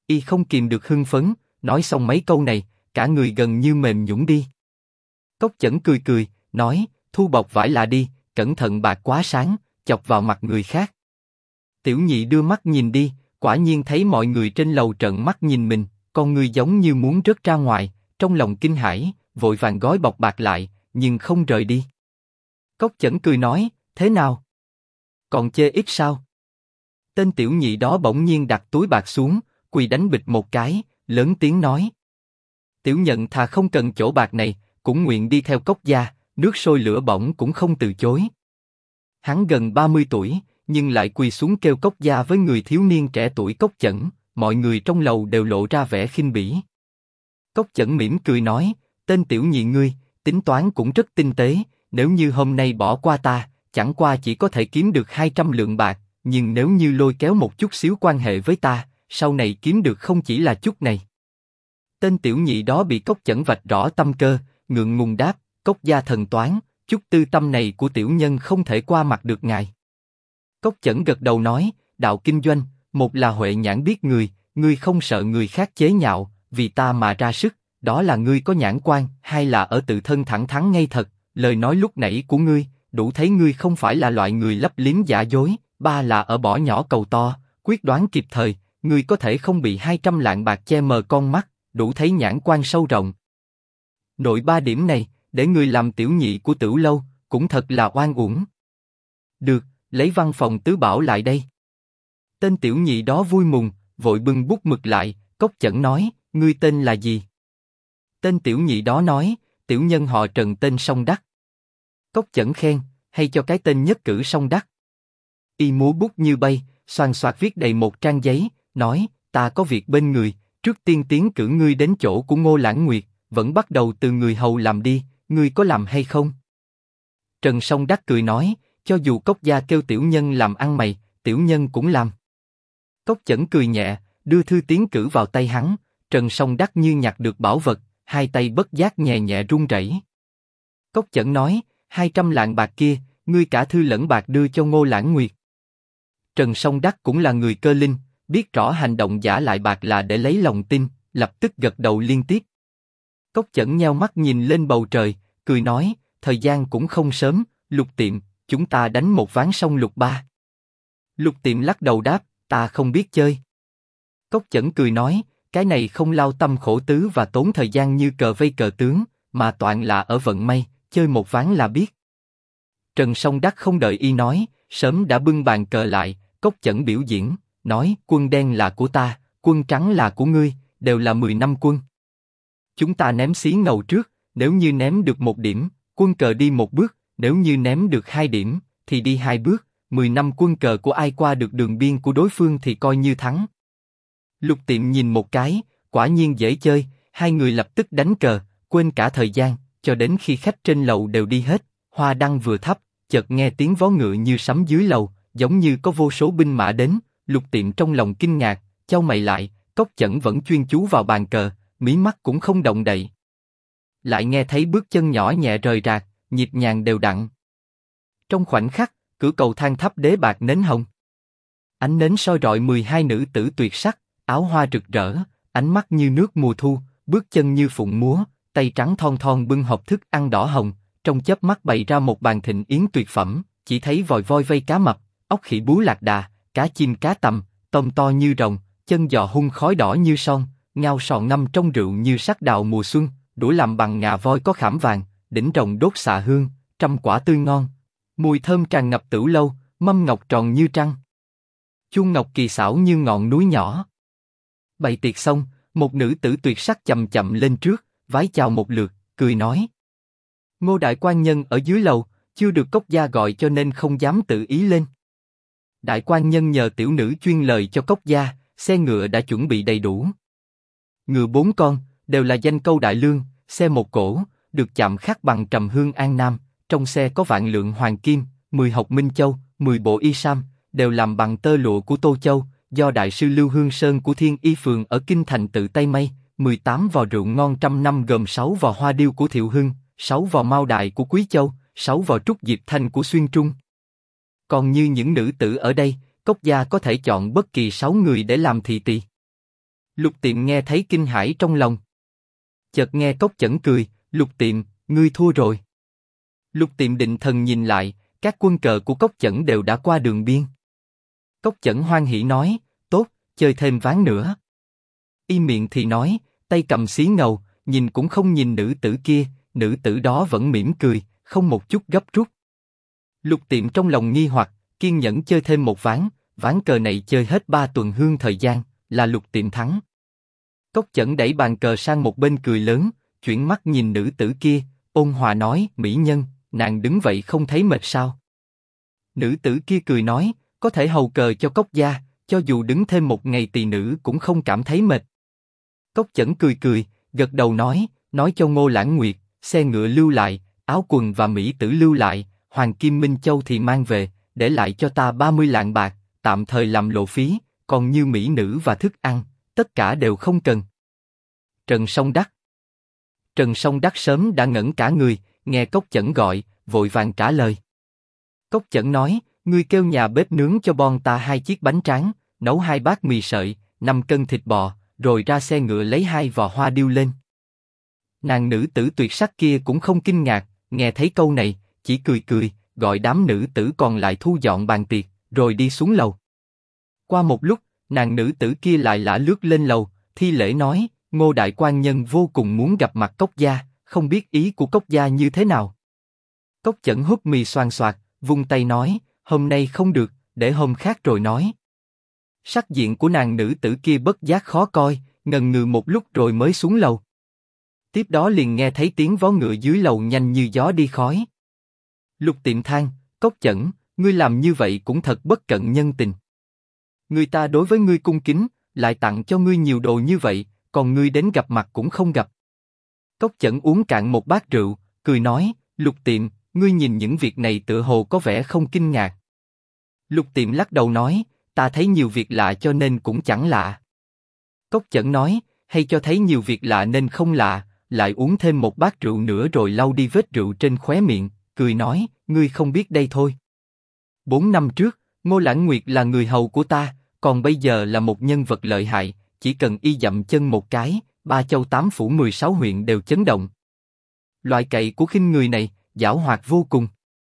Y không kìm được hưng phấn, nói xong mấy câu này, cả người gần như mềm nhũn đi. Cốc Chẩn cười cười, nói, thu bọc vải là đi, cẩn thận bạc quá sáng, chọc vào mặt người khác. Tiểu nhị đưa mắt nhìn đi, quả nhiên thấy mọi người trên lầu trợn mắt nhìn mình, con người giống như muốn rớt ra ngoài, trong lòng kinh hãi, vội vàng gói bọc bạc lại, nhưng không rời đi. Cốc Chẩn cười nói, thế nào? Còn chê ít sao? Tên tiểu nhị đó bỗng nhiên đặt túi bạc xuống, quỳ đánh bịch một cái, lớn tiếng nói. Tiểu nhận thà không cần chỗ bạc này, cũng nguyện đi theo Cốc gia, nước sôi lửa bỏng cũng không từ chối. Hắn gần 30 tuổi, nhưng lại quỳ xuống kêu Cốc gia với người thiếu niên trẻ tuổi Cốc Chẩn, mọi người trong lầu đều lộ ra vẻ khinh bỉ. Cốc Chẩn mỉm cười nói, tên tiểu nhị ngươi, tính toán cũng rất tinh tế, nếu như hôm nay bỏ qua ta, chẳng qua chỉ có thể kiếm được 200 lượng bạc, nhưng nếu như lôi kéo một chút xíu quan hệ với ta, sau này kiếm được không chỉ là chút này. Tên tiểu nhị đó bị Cốc Chẩn vạch rõ tâm cơ, ngượng ngùng đáp, Cốc gia thần toán, chút tư tâm này của tiểu nhân không thể qua mặt được ngài. Cốc Chẩn gật đầu nói, đạo kinh doanh, một là huệ nhãn biết người, ngươi không sợ người khác chế nhạo, vì ta mà ra sức, đó là ngươi có nhãn quan, hai là ở tự thân thẳng thắn ngay thật, lời nói lúc nãy của ngươi, đủ thấy ngươi không phải là loại người lấp liếm giả dối, ba là ở bỏ nhỏ cầu to, quyết đoán kịp thời, ngươi có thể không bị 200 lạng bạc che mờ con mắt, đủ thấy nhãn quan sâu rộng. Nội ba điểm này, để ngươi làm tiểu nhị của Tửu lâu, cũng thật là oan uổng. Được, lấy văn phòng tứ bảo lại đây. Tên tiểu nhị đó vui mừng, vội bưng bút mực lại, Cốc Chẩn nói, ngươi tên là gì? Tên tiểu nhị đó nói, tiểu nhân họ Trần tên Song Đắc. Cốc Chẩn khen, hay cho cái tên nhất cử Song Đắc. Y múa bút như bay, xoàn xoạc viết đầy một trang giấy, nói, ta có việc bên người, trước tiên tiến cử ngươi đến chỗ của Ngô Lãng Nguyệt, vẫn bắt đầu từ người hầu làm đi, ngươi có làm hay không? Trần Song Đắc cười nói, cho dù Cốc gia kêu tiểu nhân làm ăn mày, tiểu nhân cũng làm. Cốc Chẩn cười nhẹ, đưa thư tiến cử vào tay hắn, Trần Song Đắc như nhặt được bảo vật, hai tay bất giác nhẹ nhẹ run rẩy. Cốc Chẩn nói, 200 lạng bạc kia, ngươi cả thư lẫn bạc đưa cho Ngô Lãng Nguyệt. Trần Song Đắc cũng là người cơ linh, biết rõ hành động giả lại bạc là để lấy lòng tin, lập tức gật đầu liên tiếp. Cốc Chẩn nheo mắt nhìn lên bầu trời, cười nói, thời gian cũng không sớm, Lục Tiệm, chúng ta đánh một ván xong Lục ba. Lục Tiệm lắc đầu đáp, ta không biết chơi. Cốc Chẩn cười nói, cái này không lao tâm khổ tứ và tốn thời gian như cờ vây cờ tướng, mà toàn là ở vận may, chơi một ván là biết. Trần Song Đắc không đợi y nói, sớm đã bưng bàn cờ lại, Cốc Chẩn biểu diễn, nói, quân đen là của ta, quân trắng là của ngươi, đều là 10 năm quân. Chúng ta ném xí ngầu trước, nếu như ném được 1 điểm, quân cờ đi 1 bước, nếu như ném được 2 điểm, thì đi 2 bước, 10 năm quân cờ của ai qua được đường biên của đối phương thì coi như thắng. Lục Tiệm nhìn một cái, quả nhiên dễ chơi, hai người lập tức đánh cờ, quên cả thời gian, cho đến khi khách trên lầu đều đi hết, hoa đăng vừa thắp, chợt nghe tiếng vó ngựa như sấm dưới lầu, giống như có vô số binh mã đến. Lục Tiệm trong lòng kinh ngạc, chau mày lại, Cốc Chẩn vẫn chuyên chú vào bàn cờ, mí mắt cũng không động đậy. Lại nghe thấy bước chân nhỏ nhẹ rời rạc, nhịp nhàng đều đặn. Trong khoảnh khắc, cửa cầu thang thắp đế bạc nến hồng. Ánh nến soi rọi 12 nữ tử tuyệt sắc, áo hoa rực rỡ, ánh mắt như nước mùa thu, bước chân như phụng múa, tay trắng thon thon bưng hộp thức ăn đỏ hồng, trong chớp mắt bày ra một bàn thịnh yến tuyệt phẩm, chỉ thấy vòi voi vây cá mập, ốc khỉ bú lạc đà, cá chim cá tầm, tôm to như rồng, chân giò hun khói đỏ như son, ngao sò ngâm trong rượu như sắc đào mùa xuân, đũa làm bằng ngà voi có khảm vàng, đỉnh rồng đốt xạ hương, trăm quả tươi ngon, mùi thơm tràn ngập Tửu lâu, mâm ngọc tròn như trăng, chuông ngọc kỳ xảo như ngọn núi nhỏ. Bày tiệc xong, một nữ tử tuyệt sắc chậm chậm lên trước, vái chào một lượt, cười nói: Ngô đại quan nhân ở dưới lầu, chưa được Cốc gia gọi cho nên không dám tự ý lên. Đại quan nhân nhờ tiểu nữ chuyên lời cho Cốc gia, xe ngựa đã chuẩn bị đầy đủ. Ngựa 4 con, đều là danh câu đại lương, xe một cỗ, được chạm khắc bằng trầm hương An Nam, trong xe có vạn lượng hoàng kim, 10 hộc minh châu, 10 bộ y sam, đều làm bằng tơ lụa của Tô Châu, do đại sư Lưu Hương Sơn của Thiên Y Phường ở Kinh Thành tự tay may, 18 vò rượu ngon trăm năm gồm 6 vò hoa điêu của Thiệu Hưng, 6 vò mao đại của Quý Châu, 6 vò trúc diệp thanh của Xuyên Trung. Còn như những nữ tử ở đây, Cốc gia có thể chọn bất kỳ 6 người để làm thị tỳ. Lục Tiệm nghe thấy kinh hãi trong lòng. Chợt nghe Cốc Chẩn cười, Lục Tiệm, ngươi thua rồi. Lục Tiệm định thần nhìn lại, các quân cờ của Cốc Chẩn đều đã qua đường biên. Cốc Chẩn hoan hỉ nói, tốt, chơi thêm ván nữa. Y miệng thì nói, tay cầm xí ngầu, nhìn cũng không nhìn nữ tử kia, nữ tử đó vẫn mỉm cười, không một chút gấp rút. Lục Tiệm trong lòng nghi hoặc, kiên nhẫn chơi thêm một ván, ván cờ này chơi hết 3 tuần hương thời gian, là Lục Tiệm thắng. Cốc Chẩn đẩy bàn cờ sang một bên cười lớn, chuyển mắt nhìn nữ tử kia, ôn hòa nói, mỹ nhân, nàng đứng vậy không thấy mệt sao? Nữ tử kia cười nói, có thể hầu cờ cho Cốc gia, cho dù đứng thêm một ngày tỳ nữ cũng không cảm thấy mệt. Cốc Chẩn cười cười, gật đầu nói cho Ngô Lãng Nguyệt, xe ngựa lưu lại, áo quần và mỹ tử lưu lại, Hoàng Kim Minh Châu thì mang về, để lại cho ta 30 lạng bạc, tạm thời làm lộ phí, còn như mỹ nữ và thức ăn, tất cả đều không cần. Trần Song Đắc. Trần Song Đắc sớm đã ngẩn cả người, nghe Cốc Chẩn gọi, vội vàng trả lời. Cốc Chẩn nói, ngươi kêu nhà bếp nướng cho bon ta 2 chiếc bánh tráng, nấu 2 bát mì sợi, 5 cân thịt bò, rồi ra xe ngựa lấy 2 vò hoa điêu lên. Nàng nữ tử tuyệt sắc kia cũng không kinh ngạc, nghe thấy câu này, chỉ cười cười, gọi đám nữ tử còn lại thu dọn bàn tiệc, rồi đi xuống lầu. Qua một lúc, nàng nữ tử kia lại lả lướt lên lầu, thi lễ nói, Ngô đại quan nhân vô cùng muốn gặp mặt Cốc gia, không biết ý của Cốc gia như thế nào. Cốc Chẩn húp mì xoàn xoạc, vung tay nói, hôm nay không được, để hôm khác rồi nói. Sắc diện của nàng nữ tử kia bất giác khó coi, ngần ngừ một lúc rồi mới xuống lầu. Tiếp đó liền nghe thấy tiếng vó ngựa dưới lầu nhanh như gió đi khói. Lục Tiệm than, Cốc Chẩn, ngươi làm như vậy cũng thật bất cận nhân tình. Người ta đối với ngươi cung kính, lại tặng cho ngươi nhiều đồ như vậy, còn ngươi đến gặp mặt cũng không gặp. Cốc Chẩn uống cạn một bát rượu, cười nói, Lục Tiệm, ngươi nhìn những việc này tựa hồ có vẻ không kinh ngạc. Lục Tiệm lắc đầu nói, ta thấy nhiều việc lạ cho nên cũng chẳng lạ. Cốc Chẩn nói, hay cho thấy nhiều việc lạ nên không lạ, lại uống thêm một bát rượu nữa rồi lau đi vết rượu trên khóe miệng, cười nói, ngươi không biết đây thôi. 4 năm trước, Ngô Lãng Nguyệt là người hầu của ta, còn bây giờ là một nhân vật lợi hại, chỉ cần y dậm chân một cái, 3 châu 8 phủ 16 huyện đều chấn động. Loại cậy của khinh người này, giảo hoạt vô cùng.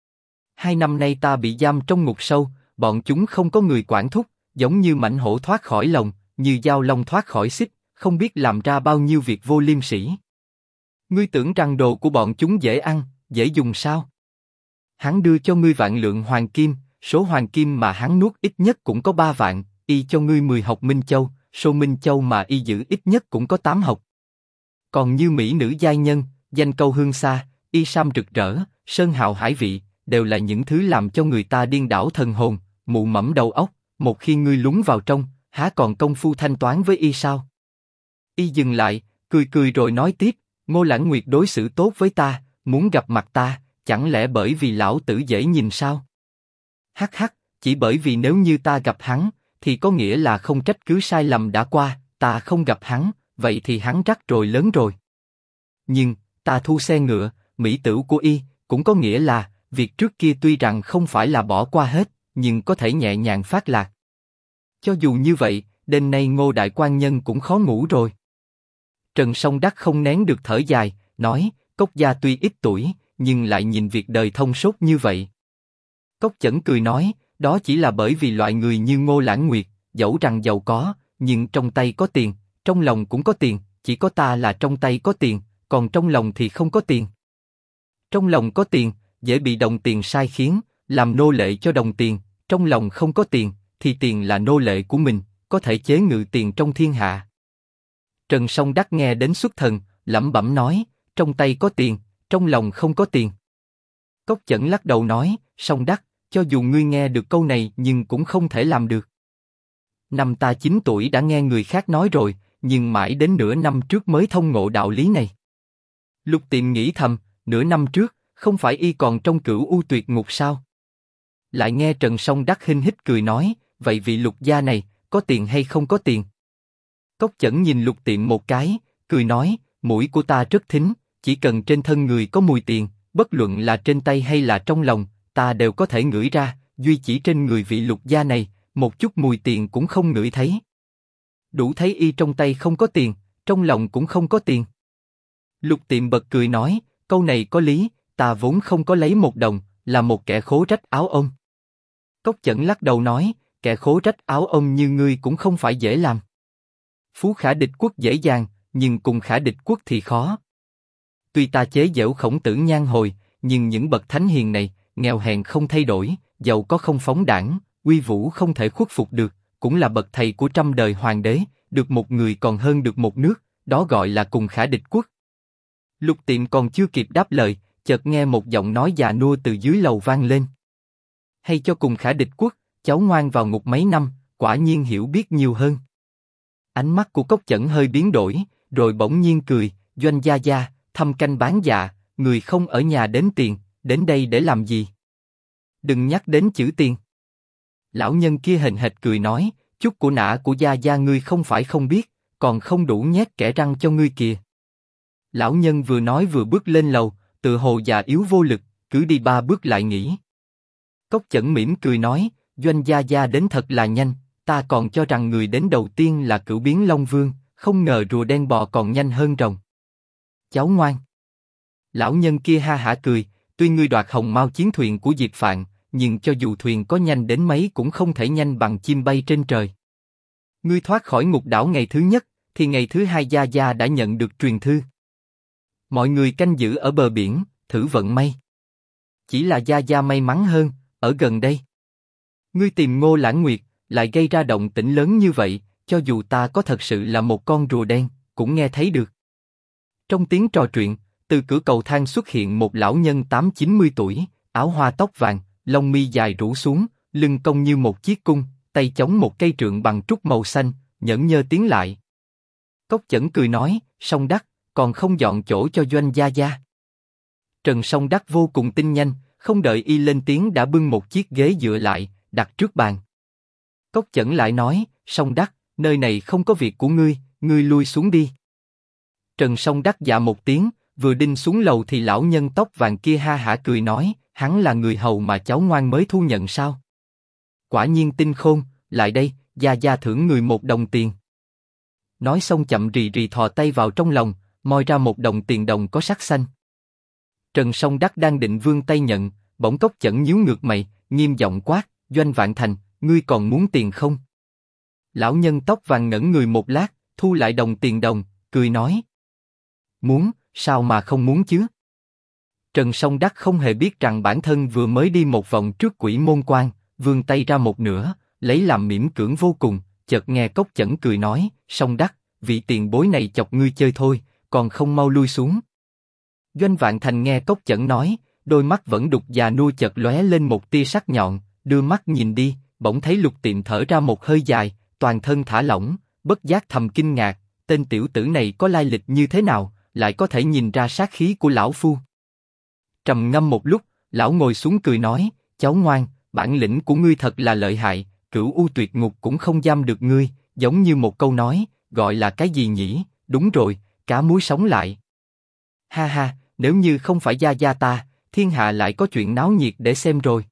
2 năm nay ta bị giam trong ngục sâu, bọn chúng không có người quản thúc, giống như mãnh hổ thoát khỏi lồng, như dao long thoát khỏi xích, không biết làm ra bao nhiêu việc vô liêm sỉ. Ngươi tưởng rằng đồ của bọn chúng dễ ăn, dễ dùng sao? Hắn đưa cho ngươi vạn lượng hoàng kim, số hoàng kim mà hắn nuốt ít nhất cũng có 3 vạn, y cho ngươi 10 hộc Minh Châu, số Minh Châu mà y giữ ít nhất cũng có 8 hộc. Còn như mỹ nữ giai nhân, danh câu hương xa, y sam rực rỡ, sơn hào hải vị, đều là những thứ làm cho người ta điên đảo thần hồn, mụ mẫm đầu óc. Một khi ngươi lún vào trong, há còn công phu thanh toán với y sao? Y dừng lại, cười cười rồi nói tiếp, Ngô Lãng Nguyệt đối xử tốt với ta, muốn gặp mặt ta, chẳng lẽ bởi vì lão tử dễ nhìn sao? Hắc hắc, chỉ bởi vì nếu như ta gặp hắn, thì có nghĩa là không trách cứ sai lầm đã qua, ta không gặp hắn, vậy thì hắn rắc rồi lớn rồi. Nhưng, ta thu xe ngựa, mỹ tửu của y, cũng có nghĩa là, việc trước kia tuy rằng không phải là bỏ qua hết, nhưng có thể nhẹ nhàng phát lạc. Cho dù như vậy, đêm nay Ngô đại quan nhân cũng khó ngủ rồi. Trần Song Đắc không nén được thở dài, nói, Cốc gia tuy ít tuổi, nhưng lại nhìn việc đời thông suốt như vậy. Cốc Chẩn cười nói, đó chỉ là bởi vì loại người như Ngô Lãng Nguyệt, dẫu rằng giàu có, nhưng trong tay có tiền, trong lòng cũng có tiền, chỉ có ta là trong tay có tiền, còn trong lòng thì không có tiền. Trong lòng có tiền, dễ bị đồng tiền sai khiến, làm nô lệ cho đồng tiền, trong lòng không có tiền, thì tiền là nô lệ của mình, có thể chế ngự tiền trong thiên hạ. Trần Song Đắc nghe đến xuất thần, lẩm bẩm nói, trong tay có tiền, trong lòng không có tiền. Cốc Chẩn lắc đầu nói, Song Đắc, cho dù ngươi nghe được câu này nhưng cũng không thể làm được. Năm ta 9 tuổi đã nghe người khác nói rồi, nhưng mãi đến nửa năm trước mới thông ngộ đạo lý này. Lục Tiệm nghĩ thầm, nửa năm trước, không phải y còn trong Cửu U Tuyệt Ngục sao? Lại nghe Trần Song Đắc hinh hít cười nói, vậy vị Lục gia này, có tiền hay không có tiền? Cốc Chẩn nhìn Lục Tiệm một cái, cười nói, mũi của ta rất thính, chỉ cần trên thân người có mùi tiền, bất luận là trên tay hay là trong lòng, ta đều có thể ngửi ra, duy chỉ trên người vị Lục gia này, một chút mùi tiền cũng không ngửi thấy. Đủ thấy y trong tay không có tiền, trong lòng cũng không có tiền. Lục Tiệm bật cười nói, câu này có lý, ta vốn không có lấy một đồng, là một kẻ khố rách áo ông. Cốc Chẩn lắc đầu nói, kẻ khố rách áo ông như ngươi cũng không phải dễ làm. Phú khả địch quốc dễ dàng, nhưng cùng khả địch quốc thì khó. Tuy ta chế giễu Khổng Tử Nhan hồi, nhưng những bậc thánh hiền này, nghèo hèn không thay đổi, giàu có không phóng đãng, uy vũ không thể khuất phục được, cũng là bậc thầy của trăm đời hoàng đế, được một người còn hơn được một nước, đó gọi là cùng khả địch quốc. Lục Tiệm còn chưa kịp đáp lời, chợt nghe một giọng nói già nua từ dưới lầu vang lên. Hay cho cùng khả địch quốc, cháu ngoan vào ngục mấy năm, quả nhiên hiểu biết nhiều hơn. Ánh mắt của Cốc Chẩn hơi biến đổi, rồi bỗng nhiên cười, Doanh gia gia, thăm canh bán dạ, người không ở nhà đếm tiền, đến đây để làm gì? Đừng nhắc đến chữ tiền. Lão nhân kia hềnh hệt cười nói, chút của nã của gia gia ngươi không phải không biết, còn không đủ nhét kẽ răng cho ngươi kìa. Lão nhân vừa nói vừa bước lên lầu, tự hồ già yếu vô lực, cứ đi 3 bước lại nghỉ. Cốc Chẩn mỉm cười nói, Doanh gia gia đến thật là nhanh, ta còn cho rằng người đến đầu tiên là Cửu Biến Long Vương, không ngờ rùa đen bò còn nhanh hơn rồng. Cháu ngoan. Lão nhân kia ha hả cười, tuy ngươi đoạt hồng mao chiến thuyền của Diệp Phạn, nhưng cho dù thuyền có nhanh đến mấy cũng không thể nhanh bằng chim bay trên trời. Ngươi thoát khỏi ngục đảo ngày thứ nhất, thì ngày thứ hai gia gia đã nhận được truyền thư. Mọi người canh giữ ở bờ biển, thử vận may. Chỉ là gia gia may mắn hơn, ở gần đây. Ngươi tìm Ngô Lãng Nguyệt, lại gây ra động tĩnh lớn như vậy, cho dù ta có thật sự là một con rùa đen, cũng nghe thấy được. Trong tiếng trò chuyện, từ cửa cầu thang xuất hiện một lão nhân 8-90 tuổi, áo hoa tóc vàng, lông mi dài rủ xuống, lưng cong như một chiếc cung, tay chống một cây trượng bằng trúc màu xanh, nhẫn nhơ tiến lại. Cốc Chẩn cười nói, Song Đắc, còn không dọn chỗ cho Doanh gia gia. Trần Song Đắc vô cùng tinh nhanh, không đợi y lên tiếng đã bưng một chiếc ghế dựa lại, đặt trước bàn. Cốc Chẩn lại nói, Song Đắc, nơi này không có việc của ngươi, ngươi lui xuống đi. Trần Song Đắc dạ một tiếng, vừa đinh xuống lầu thì lão nhân tóc vàng kia ha hả cười nói, hắn là người hầu mà cháu ngoan mới thu nhận sao? Quả nhiên tinh khôn, lại đây, gia gia thưởng người 1 đồng tiền. Nói xong chậm rì rì thò tay vào trong lòng, moi ra 1 đồng tiền đồng có sắc xanh. Trần Song Đắc đang định vươn tay nhận, bỗng Cốc Chẩn nhíu ngược mày, nghiêm giọng quát, Doanh Vạn Thành, ngươi còn muốn tiền không? Lão nhân tóc vàng ngẩn người một lát, thu lại đồng tiền đồng, cười nói, muốn, sao mà không muốn chứ? Trần Song Đắc không hề biết rằng bản thân vừa mới đi một vòng trước Quỷ Môn Quan, vươn tay ra một nửa, lấy làm miễn cưỡng vô cùng, chợt nghe Cốc Chẩn cười nói, Song Đắc, vị tiền bối này chọc ngươi chơi thôi, còn không mau lui xuống. Doanh Vạn Thành nghe Cốc Chẩn nói, đôi mắt vẫn đục già nua chợt lóe lên một tia sắc nhọn, đưa mắt nhìn đi, bỗng thấy Lục Tiệm thở ra một hơi dài, toàn thân thả lỏng, bất giác thầm kinh ngạc, tên tiểu tử này có lai lịch như thế nào, lại có thể nhìn ra sát khí của lão phu. Trầm ngâm một lúc, lão ngồi xuống cười nói, cháu ngoan, bản lĩnh của ngươi thật là lợi hại, Cửu U Tuyệt Ngục cũng không giam được ngươi, giống như một câu nói, gọi là cái gì nhỉ? Đúng rồi, cá muối sống lại. Ha ha, nếu như không phải gia gia ta, thiên hạ lại có chuyện náo nhiệt để xem rồi.